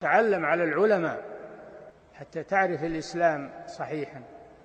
تعلم على العلماء حتى تعرف الإسلام صحيحا.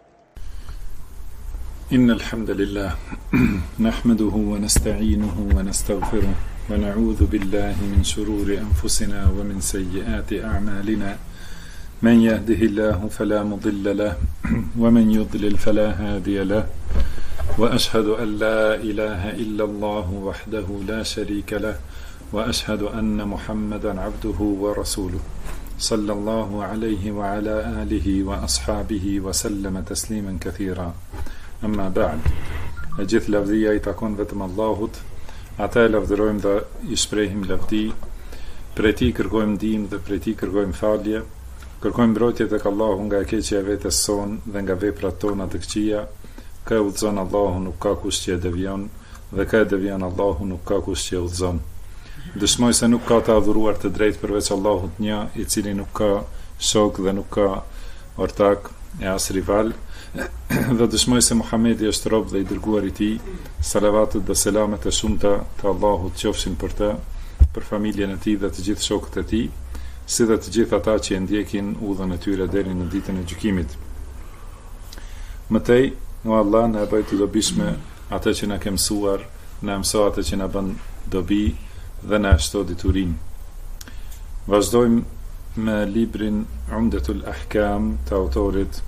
إن الحمد لله نحمده ونستعينه ونستغفره ونعوذ بالله من شرور أنفسنا ومن سيئات أعمالنا. من يهده الله فلا مضل له ومن يضلل فلا هادي له، وأشهد أن لا إله إلا الله وحده لا شريك له، وأشهد أن محمدا عبده ورسوله صلى الله عليه وعلى آله وأصحابه وسلم تسليما كثيرا. أما بعد، gjithë lavdia I takon vetëm Allahut, ata lavdërojmë dhe I shprehim lavdi, prej Tij kërkojmë ndihmë dhe prej Tij kërkojmë falje, kërkojmë mbrojtje tek Allahu nga e keqja e vetes son dhe nga veprat tona të këqija. Ka udhëzon Allahu, nuk ka kush që e devion, dhe ka e devion Allahu, nuk ka kush që e udhëzon. Dëshmoj se nuk ka të adhuruar të drejtë përveç Allahut një, I cili nuk ka shok dhe nuk ka ortak e as rival, dhe dëshmoj se Muhamedi është rob dhe I dërguar I Tij. Salavatet dhe selamet e shumta të Allahut qofshin për të, për familjen e Tij dhe të gjithë shokët e Tij, si dhe të gjithë ata që e ndjekin udhën e tyre deri në ditën e gjykimit. Mëtej, o Allah, na e bëj të dobishme atë që na ke mësuar, na mëso atë që na bën dobi dhe na shto diturinë. Vazhdojmë me librin Umdatul Ahkam të autorit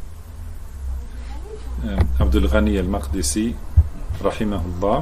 Abdul Ghani al-Maqdisi rahimahullah,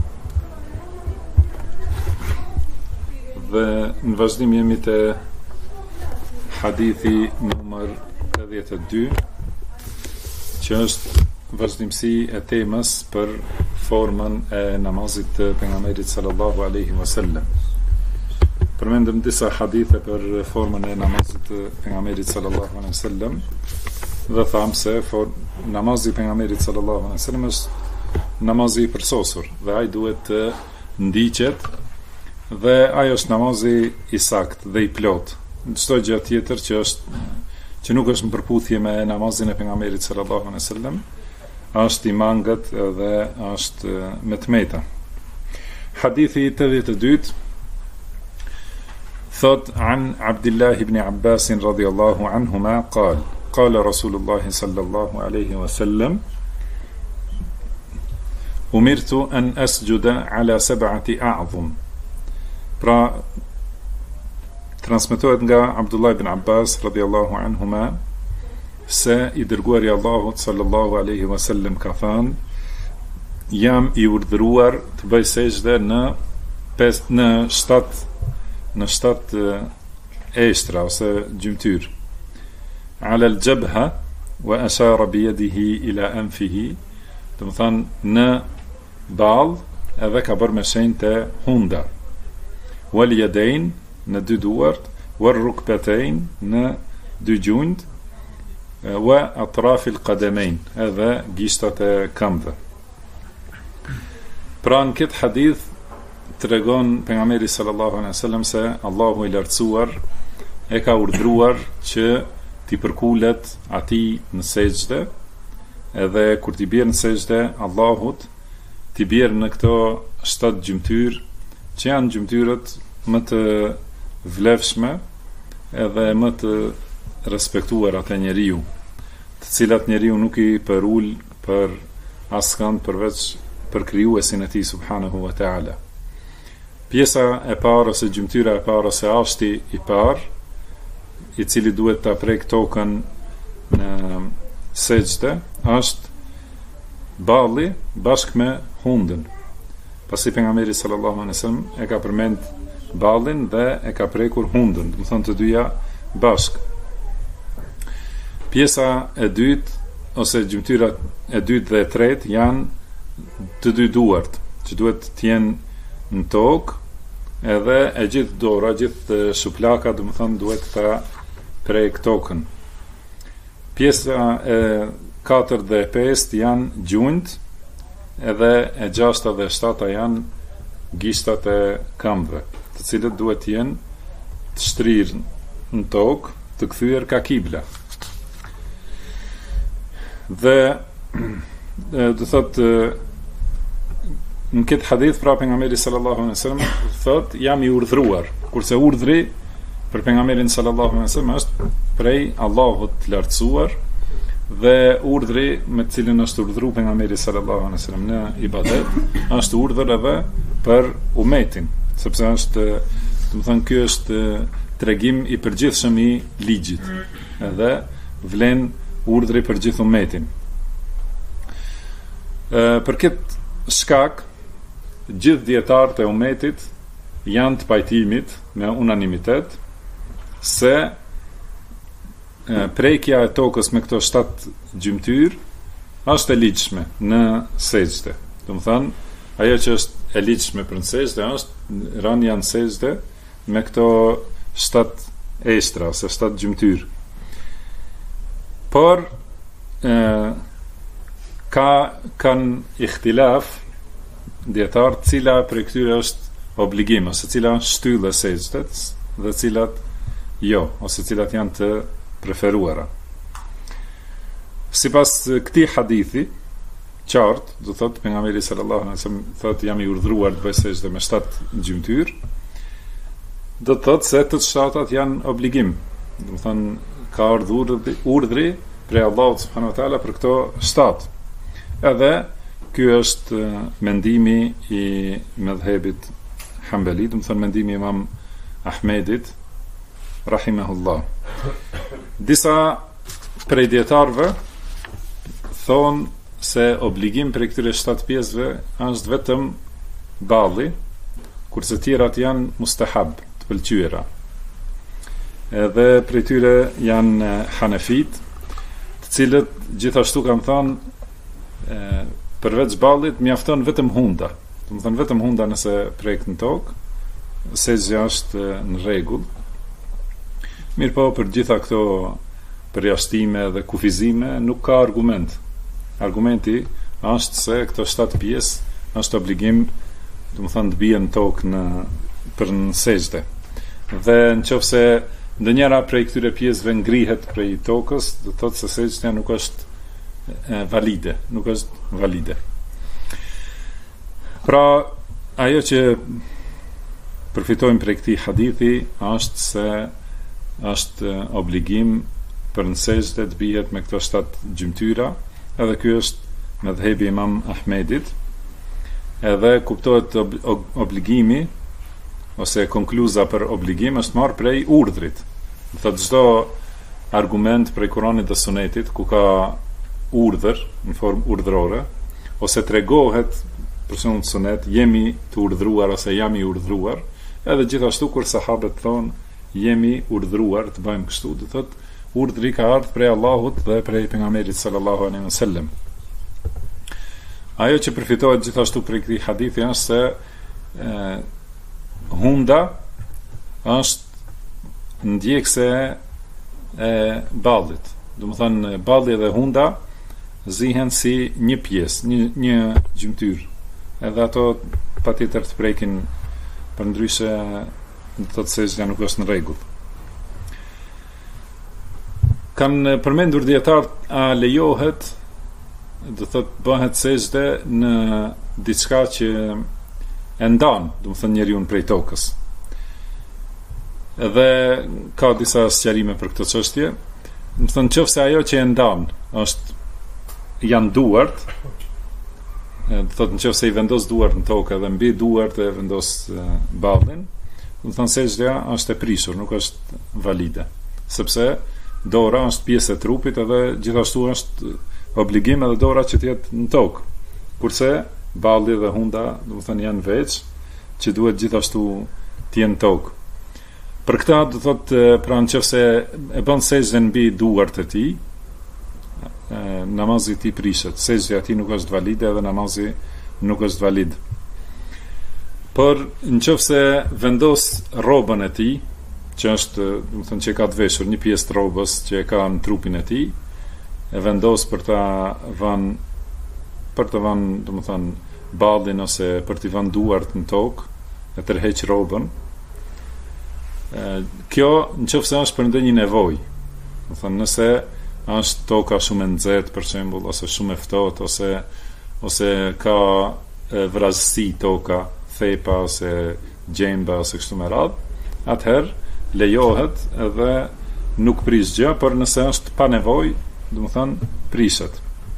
dhe në vazhdim jemi te hadithi numër 82, që është vazhdimsi e temës për formën e namazit të pejgamberit sallallahu alaihi wasallam. Përmendëm disa hadithe për formën e namazit të pejgamberit sallallahu alaihi wasallam dhe thamë se namazi I pejgamberit sallallahu alaihi wasallam është namazi I përsosur dhe ai duhet të ndiqet, dhe ai është namazi I sakt dhe I plot. Çdo gjë tjetër që nuk është në përputhje me namazin e pejgamberit sallallahu alaihi wasallam është I mangët dhe është me tmeta. Hadithi 82 thot an Abdullah ibn Abbas radhiyallahu anhuma قال رسول الله صلى الله عليه وسلم أمرت أن أسجد على 7 أعظم. Pra, transmetohet nga Abdullah ibn Abbas radhiyallahu anhuma se I dërguari I Allahut sallallahu alaihi wasallam ka thënë: jam I urdhëruar të bëj sejdë në 7 eshtra ose gjymtyr. Ala al-jabha wa ashara bi yadihi ila anfihi, do të thënë në ball, edhe ka bërë me shenjë të hunda. Wal yadayn, në 2 duart, wal rukbatayn, në 2 gjunjt, wa atraf al-qadamayn, edhe gishtat e këmbëve. Pra në këtë hadith tregon pejgamberi sallallahu alaihi wasallam se Allahu I lartësuar e ka urdhëruar që ti përkulet atij në sejdë, edhe kur ti bjerë në sejdë Allahut, ti bjerë në këto 7 gjymtyr, që janë gjymtyrët më të vlefshme edhe më të respektuar atë njeriu, të cilat njeriu nuk I përul për askënd përveç për krijuesin e tij subhanahu wa taala. Pjesa e parë ose gjymtyra e parë ose ashti I parë, I cili duhet ta prek tokën në sejdë, është balli bashkë me hundën. Pasi pejgamberi sallallahu alaihi wasallam e ka përmend ballin dhe e ka prekur hundën, do të thonë të dyja bashkë. Pjesa e dytë ose gjymtyra e dytë dhe e tretë janë të 2 duart, që duhet të jenë në tokë, edhe e gjithë dora, gjithë shuplaka, do të thonë duhet ta prek tokën. Pjesa e 4 dhe e 5 janë gjunjt, edhe e 6 dhe e 7 janë gishtat e këmbëve, të cilët duhet të jenë të shtrirë në tokë, të kthyer ka kibla. Dhe do thotë në këtë hadith pra pejgamberi sallallahu alaihi wasallam thot jam I urdhëruar, kurse urdhri për pejgamberin sallallahu alaihi wasallam është prej Allahut të lartësuar dhe urdhri me të cilin është urdhëruar pejgamberi sallallahu alaihi wasallam në ibadet është urdhër edhe për umetin, sepse është, do të thënë, ky është tregim i përgjithshëm i ligjit, edhe vlen urdhri për gjithë umetin. Për këtë shkak, gjithë dietarët e umetit janë të pajtimit me unanimitet se prekja e tokës me këto 7 gjymtyr është e ligjshme në sejdë. Do të thënë, ajo që është e ligjshme për në sejdë është rënia në sejdë me këto 7 estra ose 7 gjymtyr. Por kanë ihtilaf dietar cila për këtyre është obligim ose cila është shtyllë e sejdës dhe cilat jo, ose cilat janë të preferuara. Sipas këtij hadithi qartë, do thotë pejgamberi sallallahu alaihi wasallam thotë jam i urdhëruar të bëj sejdë me 7 gjymtyr, do të thotë se të 7-at janë obligim. Do të thonë ka ardhur urdhri prej Allahut subhanahu wa taala për këto 7. Edhe ky është mendimi i mëdhëbit Hanbali, do të thonë mendimi i Imam Ahmedit rahimahullah. Disa prej dietarëve thonë se obligim për këtyre 7 pjesëve është vetëm balli, kurse tjerat janë mustahab, të pëlqyera. Edhe prej tyre janë Hanefit, të cilët gjithashtu kanë thënë përveç ballit mjafton vetëm hunda. Do të thënë vetëm hunda nëse prek në tokë, sejdja është në rregull. Mirë po, për gjitha këto përjashtime dhe kufizime nuk ka argument. Argumenti është se këto 7 pjesë është obligim, do të thënë, të bien në tokë për në sejdë. Dhe nëse ndonjëra prej këtyre pjesëve ngrihet prej tokës, do thotë se sejdja nuk është valide, nuk është valide. Pra, ajo që përfitojmë prej këtij hadithi është se është obligim për në sejdë të bihet me këto 7 gjymtyra, edhe ky është mëdhëbi Imam Ahmedit, edhe kuptohet obligimi ose konkluza për obligim është marrë prej urdhrit. Do thotë çdo argument prej Kuranit dhe Sunetit ku ka urdhër në formë urdhërore ose tregohet për shembull Sunet jemi të urdhëruar ose jam i urdhëruar, edhe gjithashtu kur sahabët thonë jemi urdhëruar të bëjmë kështu, do thotë urdhri ka ardhur prej Allahut dhe prej pejgamberit sallallahu alaihi wasallam. Ajo që përfitohet gjithashtu prej këtij hadithi është se hunda është ndjekse e ballit. Do të thënë balli dhe hunda zihen si një pjesë, një gjymtyr. Edhe ato patjetër të prekin, përndryshe do të thotë sejdja nuk është në rregull. Kanë përmendur dietarët a lejohet, do thotë bëhet sejdë në diçka që e ndan, do të thënë njeriu prej tokës. Edhe ka disa sqarime për këtë çështje. Do të thënë nëse ajo që e ndan janë duart, do thotë nëse i vendos duart në tokë dhe mbi duart e vendos ballin, do të thënë sejdja është e prishur, nuk është valide, sepse dora është pjesë e trupit edhe gjithashtu është obligim edhe dora që të jetë në tokë. Kurse balli dhe hunda, do të thënë, janë veç që duhet gjithashtu të jenë në tokë. Për këtë do të thotë, pra nëse e bën sejdën mbi duart e tij, namazi i tij prishet, sejdja e tij nuk është valide edhe namazi nuk është valid. Por nëse vendos rrobën e tij, që është, do të thënë, që ka të veshur një pjesë të rrobës që e ka në trupin e tij, e vendos për ta vënë, do të thënë, ballin ose për t'i vënë duart në tokë, e tërheq rrobën. Kjo nëse është për ndonjë nevojë. Do të thënë, nëse është toka shumë e nxehtë për shembull, ose shumë e ftohtë, ose ka vrazësi toka, thepa ose gjemba ose kështu me radhë, atëherë lejohet edhe nuk prish gjë, por nëse është pa nevojë, do të thonë prishet.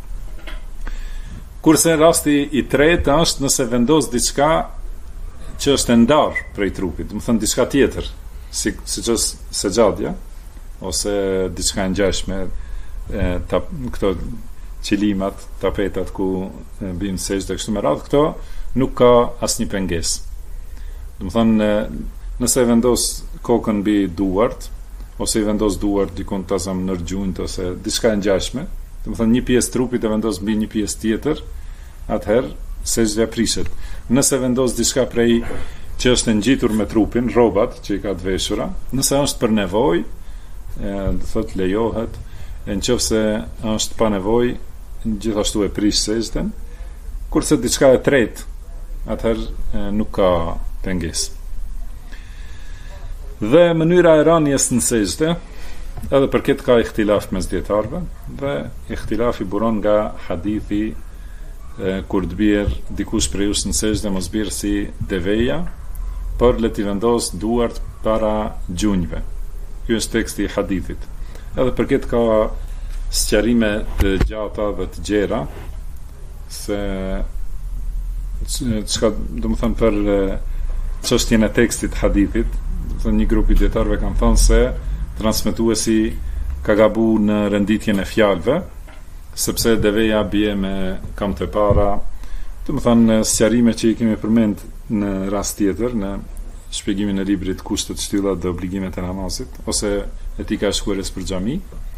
Kurse rasti i tretë është nëse vendos diçka që është e ndarë prej trupit, do të thonë diçka tjetër, siç është sejadja ose diçka e ngjashme, këto qilimat, tapetat ku bëjmë sejdë kështu me radhë, këto nuk ka asnjë pengesë. Do të thonë nëse vendos kokën mbi duart ose i vendos duart dikun tasam në gjunjë ose diçka e ngjashme, do të thonë një pjesë trupit e vendos mbi një pjesë tjetër, atëherë sejdja prishet. Nëse vendos diçka prej që është ngjitur me trupin, rrobat që i ka të veshura, nëse është për nevojë, do thotë lejohet, nëse është pa nevojë, gjithashtu e prish sejdën. Kurse diçka e tretë, atëherë nuk ka pengesë. Dhe mënyra e rënies në sejdë, edhe për këtë ka ihtilaf mes dietarëve, dhe ihtilafi buron nga hadithi kur të bjerë dikush prej jush në sejdë mos bjerë si deveja, por le t'i vendos duart para gjunjve. Ky është teksti i hadithit. Edhe për këtë ka sqarime të gjata dhe të gjera se çka do të them për çështjen e tekstit hadithit. Do të thënë një grup i dietarëve kanë thënë se transmetuesi ka gabuar në renditjen e fjalëve, sepse deveja bie me kam të para. Do të thënë sqarime që i kemi përmend në rast tjetër në shpjegimin e librit Kushtet, Shtyllat dhe Obligimet e namazit ose Etika e shkuarjes për xhami.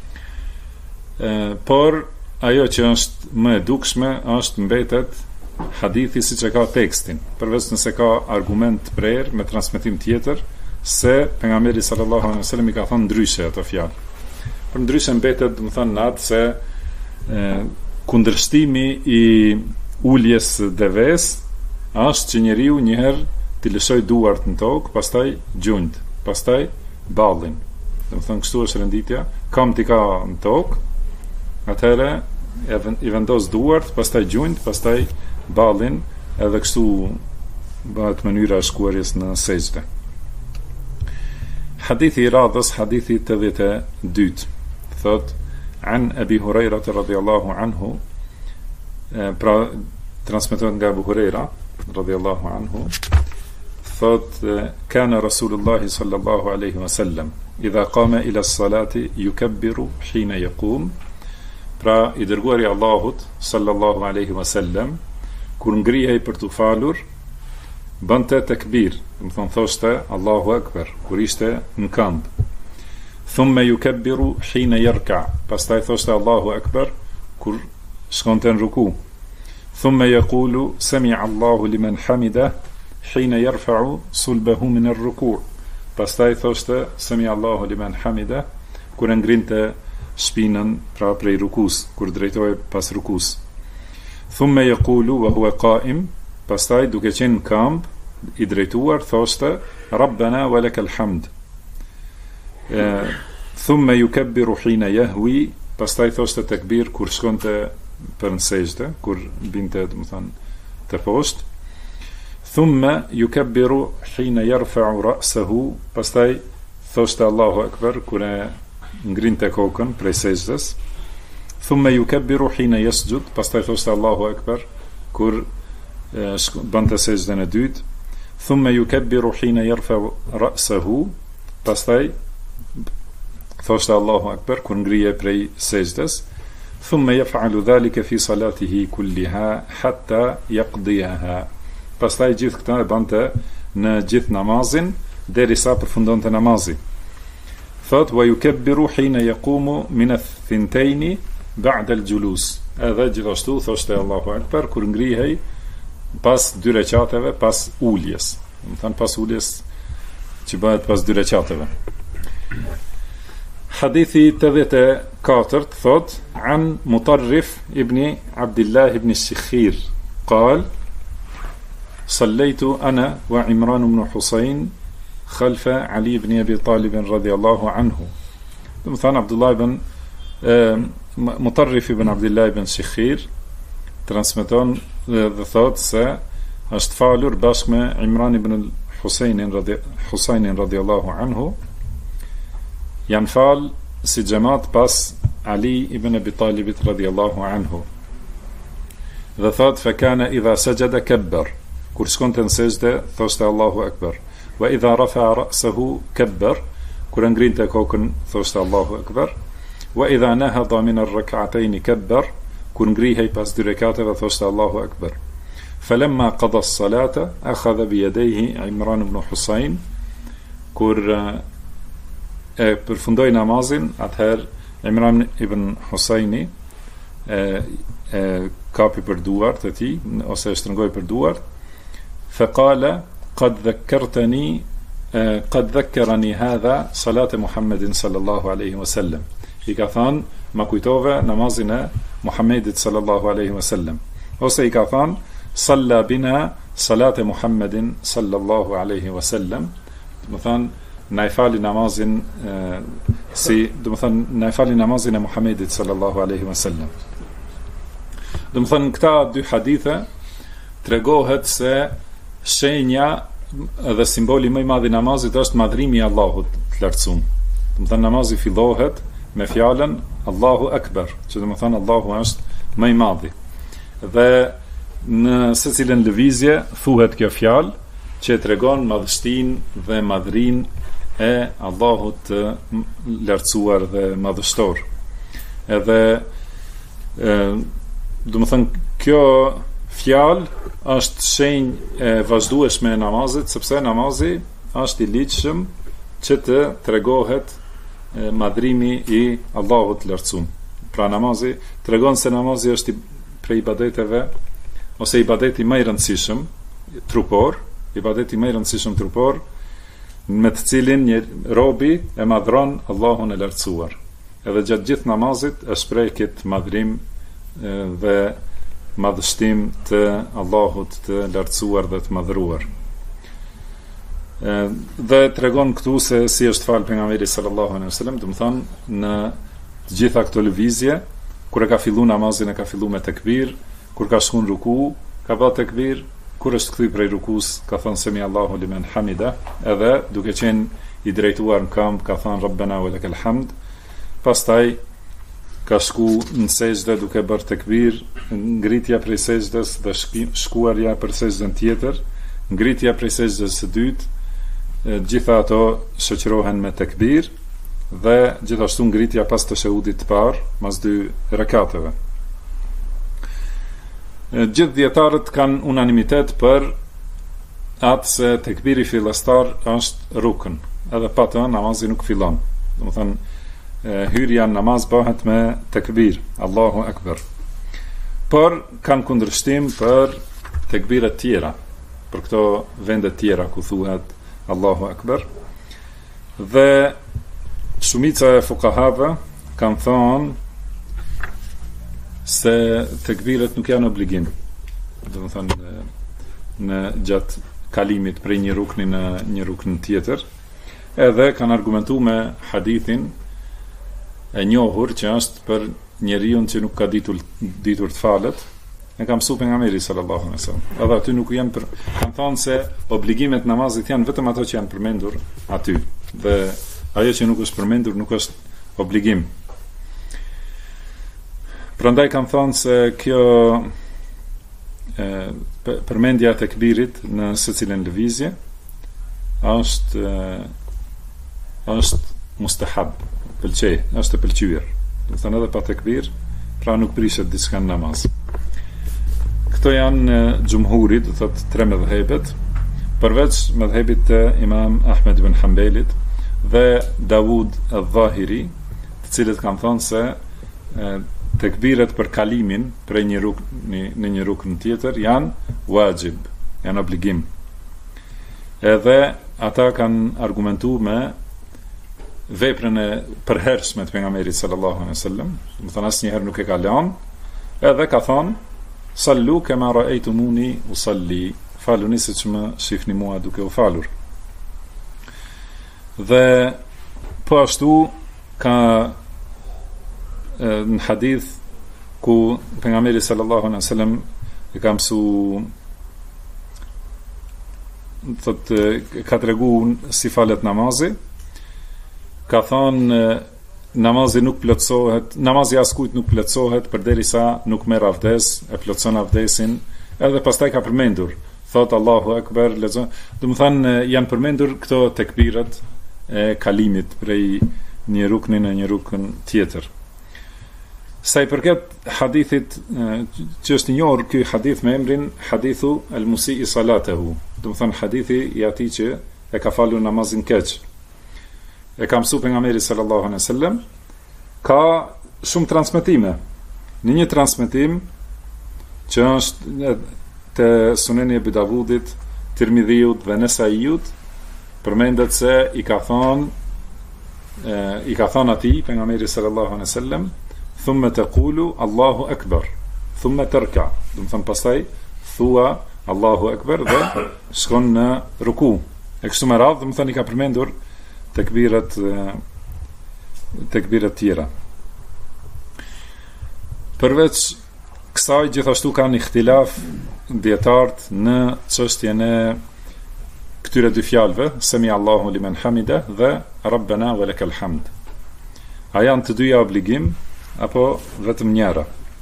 Por ajo që është më e dukshme është mbetet hadithi siç e ka tekstin, përveç nëse ka argument të prerë me transmetim tjetër se pejgamberi sallallahu alaihi wasallam i ka thënë ndryshe ato fjalë. Por ndryshe mbetet, do të thonë natë se kundërshtimi i uljes deves është që njeriu një herë t'i lëshoj duart në tokë, pastaj gjunjt, pastaj ballin. Do të thonë kështu është renditja, kam t'i ka në tokë, atëherë i vendos duart, pastaj gjunjt, pastaj ballin, edhe kështu bëhet mënyra e shkuarjes në sejdë. Hadithi i radhës, hadithi 82, thot an Abi Huraira radhiyallahu anhu, pra transmetohet nga Abu Huraira radhiyallahu anhu, thot kana Rasulullah sallallahu alaihi wasallam idha qama ila as-salati yukabbiru hina yaqum. Pra i dërguari i Allahut sallallahu alaihi wasallam kur ngrihej për të falur bënte tekbir, do të thonë thoshte Allahu Akbar kur ishte në këmbë. Thumma yukabbiru hina yarka, pastaj thoshte Allahu Akbar kur shkonte në ruku. Thumma yaqulu sami'a Allahu liman hamida hina yarfa'u sulbahu min ar-ruku'. Pastaj thoshte sami'a Allahu liman hamida kur ngrinte shpinën pra prej rukus, kur drejtohej pas rukus. Thumma yaqulu wa huwa qa'im, pastaj duke qenë në këmbë i drejtuar thoshte Rabbana wa lakal hamd. Thumma yukabbiru hina yahwi, pastaj thoshte tekbir kur shkonte për në sejdë, kur binte, do të thonë, të poshtë. Thumma yukabbiru hina yarfa'u ra'sahu, pastaj thoshte Allahu Akbar kur ngrinte kokën prej sejdës. Thumma yukabbiru hina yasjud, pastaj thoshte Allahu Akbar kur bante sejdën e dytë. Thumma yukabbiru hina yarfa'u ra'sahu, pastaj thoshte Allahu Akbar kur ngrihej prej sejdës. Thumma yaf'alu dhalika fi salatihi kulliha hatta yaqdiha. Pastaj gjithë këta e bante në gjithë namazin derisa përfundonte namazi. Thot wa yukabbiru hina yaqumu min ath-thintayn ba'da al-julus. Edhe gjithashtu thoshte Allahu Akbar kur ngrihej pas dy rekateve pas uljes. Do të thënë pas uljes që bëhet pas dy rekateve. Hadithi 84 thot an Mutarrif ibn Abdullah ibn Shikhir قال صليت أنا وعمران بن حسين خلف علي بن أبي طالب رضي الله عنه. مثلا عبد الله بن Mutarrif ibn Abdullah ibn Shikhir transmeton dhe thot se është falur bashkë me Imran ibn Husajnin radhiyallahu anhu, janë falë si xhamat pas Ali ibn Abi Talibit radhiyallahu anhu. Dhe thot fa kana idha sajada kabbar, kur shkonte në sejdë thoshte Allahu akbar, wa idha rafa'a ra'sahu kabbar, kur ngrinte kokën thoshte Allahu akbar, wa idha nahada min ar-rak'atayn kabbar, kur ngrihej pas dy rekateve thoshte Allahu akbar. Falamma qada as-salata akhadha bi yadayhi Imran ibn Husayn, kur e përfundoi namazin, atëherë Imran ibn Husajni kapi për duart e tij ose e shtrëngoi për duart. Faqala qad dhakkarani hadha salat Muhammedin sallallahu alaihi wasallam. I ka thënë, ma kujtove namazin e Muhammedit sallallahu alaihi wasallam. Ose i ka thënë, salla bina salat Muhammedin sallallahu alaihi wasallam. Do të thënë, na i fali namazin na i fali namazin e Muhammedit sallallahu alaihi wasallam. Do të thënë, këta dy hadithe tregohet se shenja dhe simboli më i madh i namazit është madhrimi i Allahut të lartësuar. Do të thënë, namazi fillohet me fjalën Allahu Akbar, që do të thënë Allahu është më i madhi. Dhe në secilën lëvizje thuhet kjo fjalë që tregon madhështinë dhe madhrinë e Allahut të lartësuar dhe madhështor. Edhe do të thënë, kjo fjalë është shenjë e vazhdueshme e namazit, sepse namazi është i ligjshëm që të tregohet madhrimi i Allahut të lartësuar. Pra namazi tregon se namazi është prej ibadeteve ose ibadeti më i rëndësishëm trupor, ibadeti më i rëndësishëm trupor, me të cilin një robi e madhron Allahun e lartësuar. Edhe gjatë gjithë namazit e shpreh këtë madhrim dhe madhështim të Allahut të lartësuar dhe të madhruar. Dhe tregon këtu se si është fal pejgamberi sallallahu alaihi wasallam, do të thonë në të gjitha këto lëvizje, kur e ka filluar namazin e ka filluar me tekbir, kur ka shkuar në ruku ka bërë tekbir, kur është kthy prej rukus ka thënë semi Allahu limen hamida, edhe duke qenë i drejtuar në këmbë ka thënë Rabbana wa lakal hamd. Pastaj ka shku në sejdë duke bërë tekbir, ngritja prej sejdës dhe shkuarja për sejdën tjetër, ngritja prej sejdës së dytë, gjitha ato shoqërohen me tekbir, dhe gjithashtu ngritja pas të shahudit të parë, mas 2 rekateve. Gjithë dietarët kanë unanimitet për atë se tekbiri fillestar është rukn, edhe pa të namazi nuk fillon. Do të thënë, hyrja në namaz bëhet me tekbir, Allahu Akbar. Por kanë kundërshtim për tekbiret tjera, për këto vende tjera ku thuhet Allahu Akbar. Dhe shumica e fuqahave kanë thonë se tekbiret nuk janë obligim. Do të thënë, në gjatë kalimit prej një rukni në një rukn tjetër, edhe kanë argumentuar me hadithin e njohur që është për njeriu që nuk ka ditur të falet, e ka mësuar pejgamberi sallallahu alaihi wasallam. Edhe aty nuk janë kanë thënë se obligimet namazit janë vetëm ato që janë përmendur aty, dhe ajo që nuk është përmendur nuk është obligim. Prandaj kam thënë se kjo përmendja e tekbirit në secilën lëvizje është mustahab, pëlqej, është e pëlqyer. Do të thënë edhe pa tekbir, pra nuk prishet diçka në namaz. Këto janë xhumhuri, do thotë 3 mëdhëbet, përveç mëdhëbit të Imam Ahmed ibn Hanbelit dhe Davud al-Dhahiri, të cilët kanë thënë se tekbiret për kalimin prej një rukni në një rukn tjetër janë wajib, janë obligim. Edhe ata kanë argumentuar me veprën e përhershme të pejgamberit sallallahu alaihi wasallam, do të thonë asnjëherë nuk e ka lënë, edhe ka thonë sallu kama ra'aytumuni usalli, faluni siç më shihni mua duke u falur. Dhe po ashtu ka në hadith ku pejgamberi sallallahu alaihi wasallam e ka mësuar, thotë, ka treguar si falet namazi, ka thonë namazi nuk plotësohet, namazi askujt nuk plotësohet përderisa nuk merr avdes, e plotëson avdesin, edhe pastaj ka përmendur, thot Allahu Akbar, lexon. Do të thonë janë përmendur këto tekbirat e kalimit prej një rukni në një rukn tjetër. Sa i përket hadithit që është i njohur ky hadith me emrin hadithu al-musii salatehu, do të thonë hadithi i atij që e ka falur namazin keq. E ka mësuar pejgamberi sallallahu alaihi wasallam, ka shumë transmetime. Në një transmetim që është te Suneni Abu Davudit, Tirmidhiut dhe Nesaiut, përmendet se i ka thonë atij pejgamberi sallallahu alaihi wasallam, thumma taqulu Allahu Akbar, thumma tarka. Do të thonë pastaj thua Allahu Akbar dhe shkon në ruku. E kështu me radhë, do të thonë i ka përmendur tekbirat tjera. Përveç kësaj gjithashtu kanë ihtilaf dietarët në çështjen e këtyre dy fjalëve, Semi Allahu limen hamida dhe Rabbana wa lakal hamd. A janë të dyja obligim apo vetëm njëra?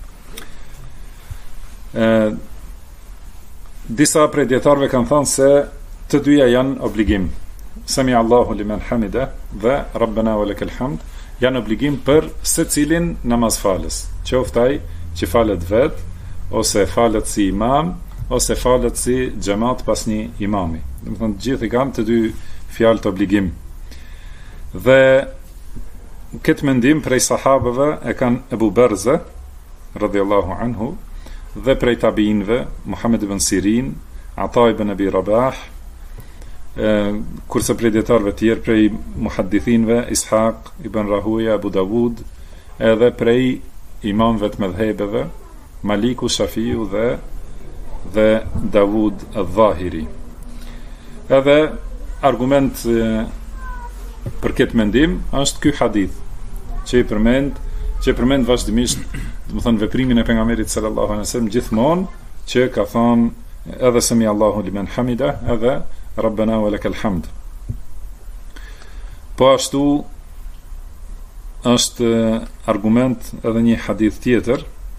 Disa prej dietarëve kanë thënë se të dyja janë obligim. Sami Allahu limen hamida dhe Rabbana wa lakal hamd janë obligim për secilin namazfalës, qoftë ai që falet vet, ose falet si imam, ose falet si xhamat pas një imami. Do të thonë gjithë kanë të dy fjalë të obligim. Dhe këtë mendim prej sahabëve e kanë Ebu Berze radhiyallahu anhu, dhe prej tabiinëve Muhammed ibn Sirin, Ata ibn Abi Rabah, kurse prej dietarëve tjerë prej muhaddithinëve Ishaq ibn Rahuja, Abu Davud, edhe prej imamëve të mëdhëbeve Maliku, Shafiu dhe Davud al-Dhahiri. Edhe argument për këtë mendim është ky hadith që përmend vazhdimisht, do të thonë veprimin e pejgamberit sallallahu alaihi wasallam gjithmonë, që ka thonë edhe Sami Allahu limen hamida edhe Rabbana wa lakal hamd. Po ashtu është argument edhe një hadith tjetër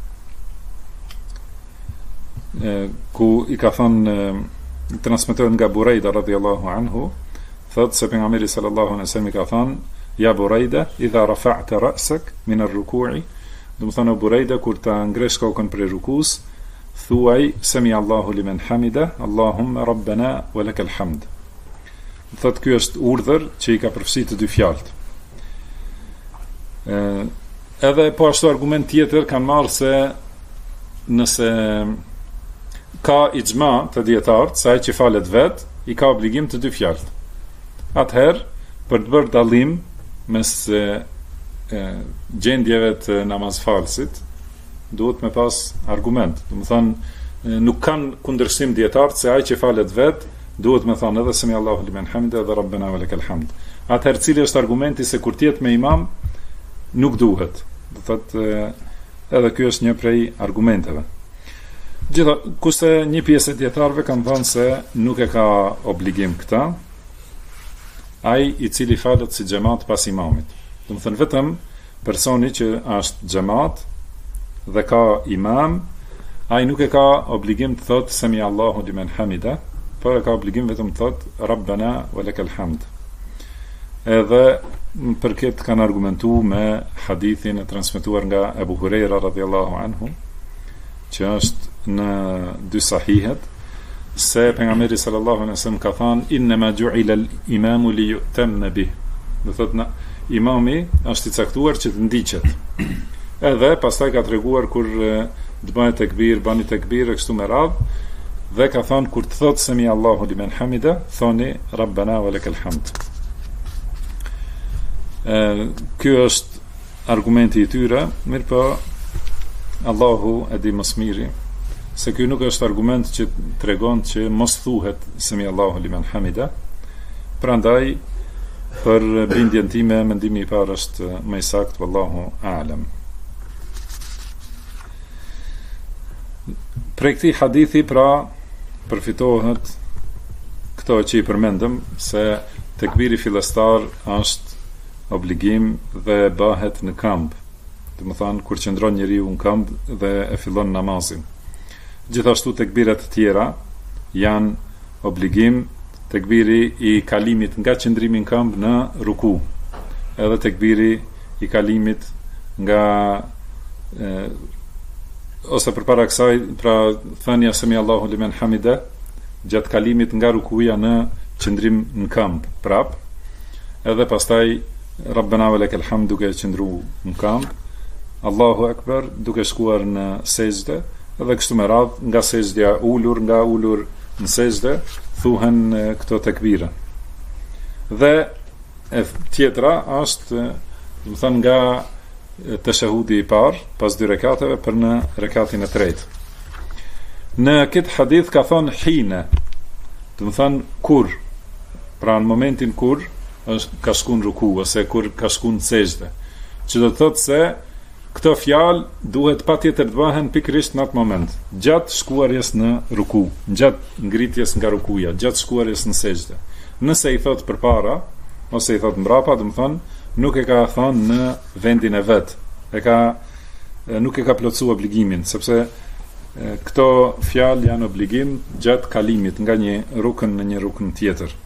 ku i ka thënë, transmetohet nga Burejda radhiyallahu anhu, thot se pejgamberi sallallahu alaihi wasallam i ka thënë: "Ya Burejda, idha rafa'ta ra'sak min ar-ruku'i", do të thonë Burejda, kur ta ngresh kokën prej rukus, thuaj Sami Allahu limen hamida, Allahumma Rabbana wa lakal hamd. Thot ky është urdhër që i ka përfshirë të dy fjalët. Edhe po ashtu argument tjetër kanë marrë se nëse ka ixhma të dietarët se ai që falet vet i ka obligim të dy fjalët. Atëherë, për të bërë dallim mes gjendjeve të namazfalësit, duhet me pas argument. Do të thonë nuk kanë kundërshtim dietarët se ai që falet vet duhet me thonë edhe Sami Allahu limen hamida dhe Rabbana wa lakal hamd. Atëherë cili është argumenti se kur tjetë me imam nuk duhet? Do thotë edhe ky është një prej argumenteve. Kurse një pjesë e dietarëve kanë thënë se nuk e ka obligim këta ai i cili falet si xhamat pas imamit. Do të thonë vetëm personi që është xhamat dhe ka imam, ai nuk e ka obligim të thotë Sami Allahu limen hamida, por e ka obligim vetëm të thotë Rabbana wa lakal hamd. Edhe për këtë kanë argumentuar me hadithin e transmetuar nga Abu Huraira radhiyallahu anhu, që është në dy sahihet, se pejgamberi sallallahu alaihi wasallam ka thënë: "Inna ma ju'ila al-imamu li yu'tamma bih", do thotë imami është i caktuar që të ndiqet. Edhe pastaj ka treguar kur të bëhet tekbir, bani tekbir e kështu me radhë, dhe ka thonë kur të thotë Sami Allahu limen hamida, thoni Rabbana wa lakal hamd. Ky është argumenti i tyre, mirë po Allahu e di më së miri se ky nuk është argument që tregon që mos thuhet Sami Allahu limen hamida. Prandaj për bindjen time mendimi i parë është më i saktë, wallahu a'lam. Prej këtij hadithi pra përfitohet këto që i përmendëm, se tekbiri fillestar është obligim dhe bëhet në këmbë. Do të thonë kur qëndron njeriu në këmbë dhe e fillon namazin. Gjithashtu tekbirat të tjera janë obligim, tekbiri i kalimit nga qëndrimi në këmbë në ruku, edhe tekbiri i kalimit nga ose përpara kësaj, pra thënia semi Allahu limen hamide, gjatë kalimit nga rukuja në qëndrim në këmbë prap, edhe pastaj Rabbena ve lekel hamd duke qëndru në këmbë, Allahu Akbar duke shkuar në sejdë, edhe kështu me radhë, nga sejdja ulur, nga ulur në sejdë, thuhen këto tekbire. Dhe e tjetra është, do të thënë, nga tashahudi i parë pas 2 rekateve për në rekatin e tretë. Në këtë hadith ka thonë hine, do të thënë kur, pra në momentin kur ka shku në ruku ose kur ka shku në sejdë, që do të thotë se këto fjalë duhet patjetër të bëhen pikërisht në atë moment, gjatë shkuarjes në ruku, gjatë ngritjes nga rukuja, gjatë shkuarjes në sejdë. Nëse i thot përpara ose i thot mbrapa, do të thonë nuk e ka thonë në vendin e vet, nuk e ka plotësuar obligimin, sepse këto fjalë janë obligim gjatë kalimit nga një rukn në një rukn tjetër.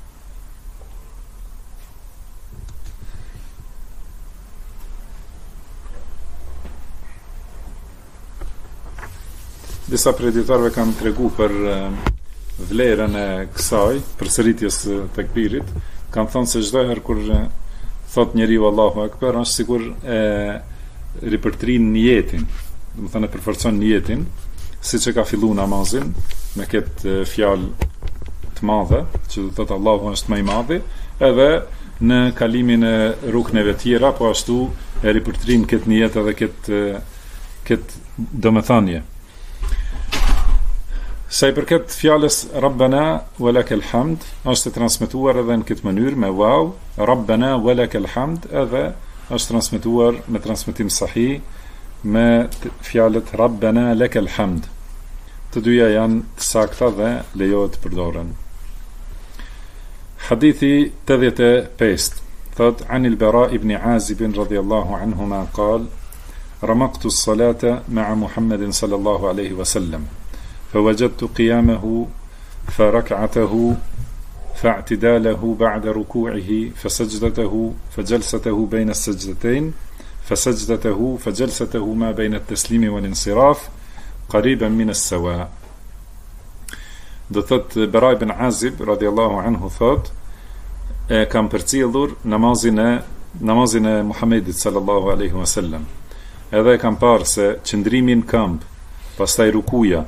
Disa preditarëve kanë tregu për vlerën e kësaj, për sëritjes tekbirit, kanë thonë se çdo herë kur thot njeriu Allahu Akbar, është sikur e ripërtrin niyetin, do të thënë e përforcon niyetin, siç e ka filluar namazin me këtë fjalë të madhe, që do të thotë Allahu është më i madhi, edhe në kalimin e rukneve tjera, po ashtu e ripërtrin këtë nijet edhe këtë domethënie. Sa i përket fjalës Rabbana wa lakal hamd, është transmetuar edhe në këtë mënyrë me waw, Rabbana wa lakal hamd, edhe është transmetuar me transmetim sahih me fjalët Rabbana lakal hamd. Të dyja janë të sakta dhe lejohet të përdoren. Hadithi 85 thot an al-Bara ibn Azib radiyallahu anhuma qal ramaqtu as-salata ma'a Muhammadin sallallahu alayhi wa sallam فوجدت قيامه فركعته فاعتداله بعد ركوعه فسجدته فجلسته بين السجدتين فسجدته فجلسته ما بين التسليم والانصراف قريبا من السواء. Do thot Bara ibn Azib radiallahu anhu thot kam përcjellur namazin e Muhammedit sallallahu alaihi wasallam, edhe kam parë se qëndrimi në këmbë, pastaj rukuja,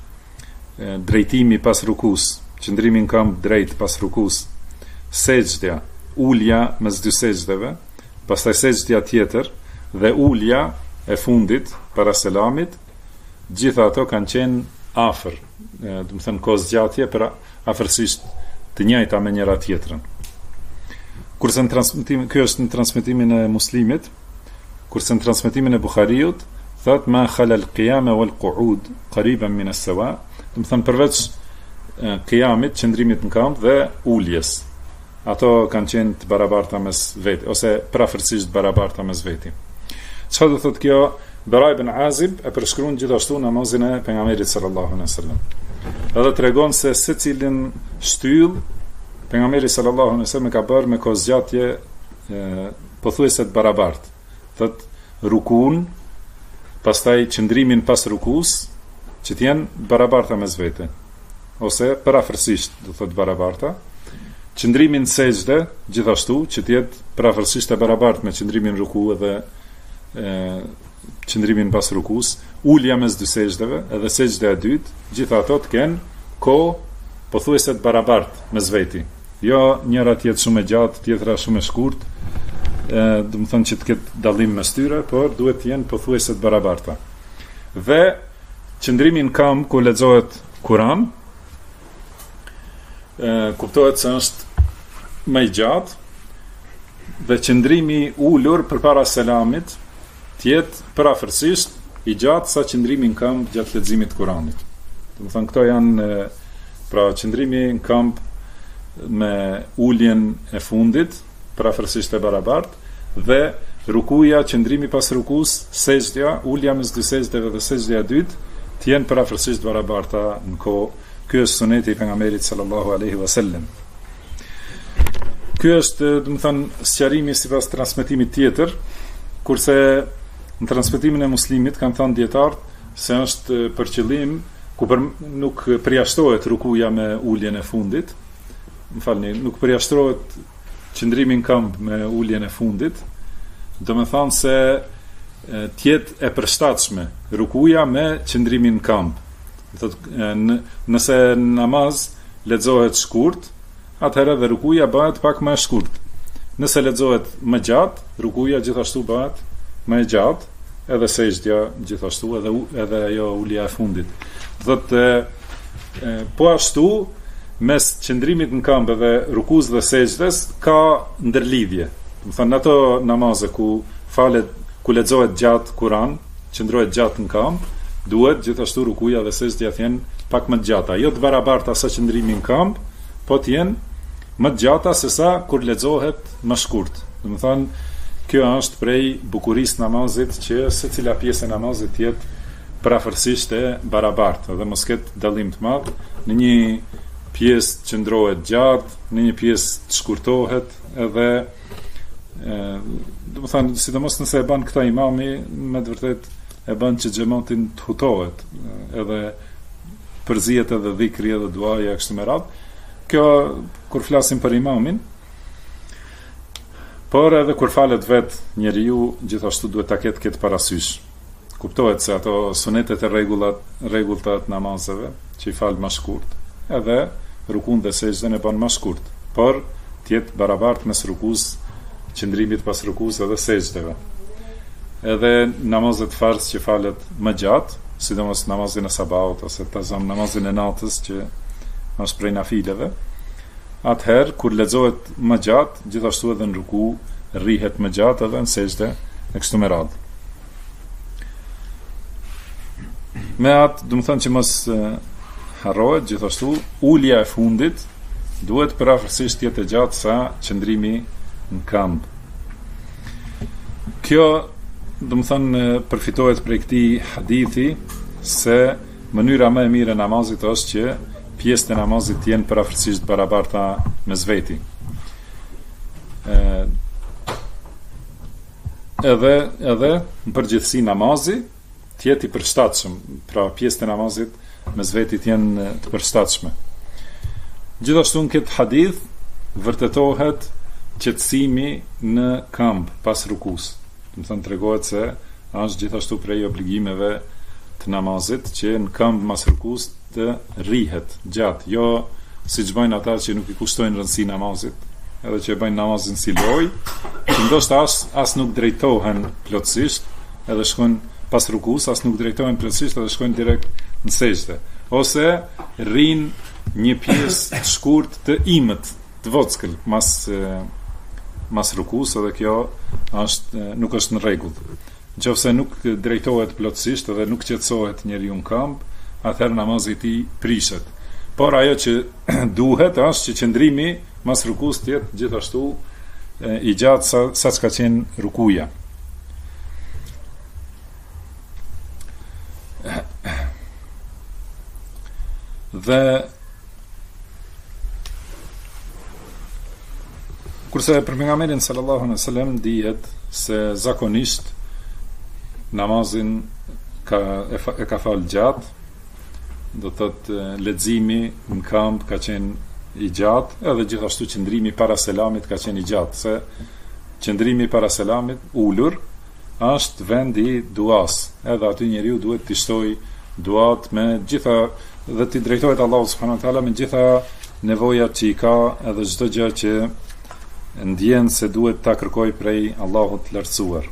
drejtimi pas rukus, qëndrimi në këmbë drejt pas rukus, sejdja, ulja mes dy sejdeve, pastaj sejdja tjetër dhe ulja e fundit para selamit, gjitha ato kanë qenë afër, do të thënë kohë zgjatje për afërsisht të njëjta me njëra tjetrën. Kurse në transmetimin, ky është në transmetimin e Muslimit, kurse në transmetimin e Buhariut thot ma khala al-qiyam wal-qu'ud qariban min as-sawa, do të thënë përveç qiyamit, qëndrimit në këmbë dhe uljes, ato kanë qenë të barabarta mes veti, ose prafërsisht barabarta mes veti. Çfarë do thotë kjo? Bara ibn Azib e përshkruan gjithashtu namazin e pejgamberit sallallahu alaihi wasallam. Edhe tregon se secilin shtyll pejgamberi sallallahu alaihi wasallam ka bërë me kozgjatje pothuajse të barabartë. Thot rukun, pastaj qëndrimin pas rukus, që të jenë barabarta mes vete, ose parafërsisht do thot barabarta. Qëndrimin sejdë gjithashtu që të jetë parafërsisht e barabartë me qëndrimin ruku edhe qëndrimin pas rukus, ulja mes dy sejdëve edhe sejdja e dytë, gjitha ato të kenë kohë pothuajse të barabartë mes veti. Jo njëra të jetë shumë e gjatë, tjetra shumë e shkurtë, do të thonë që të ketë dallim mes tyre, por duhet të jenë pothuajse të barabarta. Dhe qëndrimi në këmbë ku lexohet Kur'an, kuptohet se është më i gjatë, dhe qëndrimi ulur përpara selamit të jetë parafërsisht i gjatë sa qëndrimi në këmbë gjatë leximit të Kuranit. Do të thonë këto janë pra qëndrimi në këmbë me uljen e fundit parafërsisht e barabartë dhe rukuja, qëndrimi pas rukus, sejdja, ulja mes dy sejdave dhe sejdja e dytë të jenë parafërsisht barabarta në kohë. Ky është suneti i pejgamberit sallallahu alaihi wasallam. Ky është, do të thënë, sqarimi sipas transmetimit tjetër, kurse në transmetimin e Muslimit kanë thënë dietarët se është për qëllim ku nuk përjashtohet rukuja me uljen e fundit. Nuk përjashtohet qëndrimi në këmbë me uljen e fundit. Do të thonë se tjetë e përshtatshme rukuja me qëndrimin në këmbë. Nëse namaz lexohet shkurt, atëherë dhe rukuja bëhet pak më e shkurt. Nëse lexohet më gjatë, rukuja gjithashtu bëhet më e gjatë, edhe sejdja gjithashtu, edhe ajo ulja e fundit. Po ashtu mes qëndrimit në këmbë dhe rukus dhe sejdës ka ndërlidhje. Do thënë ato namaze ku lexohet gjatë Kur'an, qëndrohet gjatë në këmbë, duhet gjithashtu rukuja dhe sejdja të jenë pak më të gjata, jo të barabarta sa qëndrimi në këmbë, po të jenë më të gjata se sa kur lexohet më shkurt. Do të thonë, kjo është prej bukurisë namazit që secila pjesë e namazit të jetë parafërsisht e barabartë dhe mos ketë dallim të madh, në një pjesë qëndrohet gjatë, në një pjesë të shkurtohet, edhe do të thonë, sidomos nëse e bën këtë imami, me të vërtetë e bën që xhamatin të hutohet, edhe përzihet edhe dhikri edhe duaja kështu me radhë. Kjo kur flasim për imamin, por edhe kur falet vet njeriu, gjithashtu duhet ta ketë këtë parasysh. Kuptohet se ato sunetet e rregullta të namazeve që i fal më shkurt, edhe rukun dhe sejdën e bën më shkurt, por të jetë barabart mes rukus, qëndrimit pas rukus edhe sejdëve. Edhe namazet farz që falet më gjatë, sidomos namazin e sabahut ose tazam namazin e natës që është prej nafileve, atëherë kur lexohet më gjatë, gjithashtu edhe në ruku rrihet më gjatë edhe në sejdë e kështu me radhë. Me atë, do të thënë që mos harrohet gjithashtu, ulja e fundit duhet parafërsisht jetë e gjatë sa qëndrimi në këmbë. Kjo do të thënë përfitohet prej këtij hadithi se mënyra më e mirë e namazit është që pjesët e namazit të jenë parafërsisht barabarta mes veti. Edhe në përgjithësi namazi të jetë i përshtatshëm, pra pjesët e namazit mes veti të jenë të përshtatshme. Gjithashtu në këtë hadith vërtetohet qetësimi në këmbë pas rukus. Do të thënë tregohet se është gjithashtu prej obligimeve të namazit që në këmbë mas rukus të rrihet gjatë, jo siç bëjnë ata që nuk i kushtojnë rëndësi namazit, edhe që e bëjnë namazin si lojë, që ndoshta as nuk drejtohen plotësisht, edhe shkojnë pas rukus, as nuk drejtohen plotësisht, edhe shkojnë direkt në sejdë, ose rrin një pjesë të shkurt të imët, të vockël mas rukus, edhe kjo nuk është në rregull. Nëse nuk drejtohet plotësisht edhe nuk qetësohet njeriu në këmbë, atëherë namazi i tij prishet. Por ajo që duhet është që qëndrimi mas rukus të jetë gjithashtu i gjatë sa që ka qenë rukuja. Dhe kurse për pejgamberin sallallahu alaihi wasallam dihet se zakonisht namazin e ka fal gjatë, do të thotë leximi në këmbë ka qenë i gjatë, edhe gjithashtu qëndrimi para selamit ka qenë i gjatë, se qëndrimi para selamit ulur është vend i duas, edhe aty njeriu duhet të shtoj duat me gjitha dhe të drejtohet Allahu subhanahu wa taala me gjitha nevojat që i ka, edhe çdo gjë që ndjen se duhet ta kërkoj prej Allahut të lartësuar.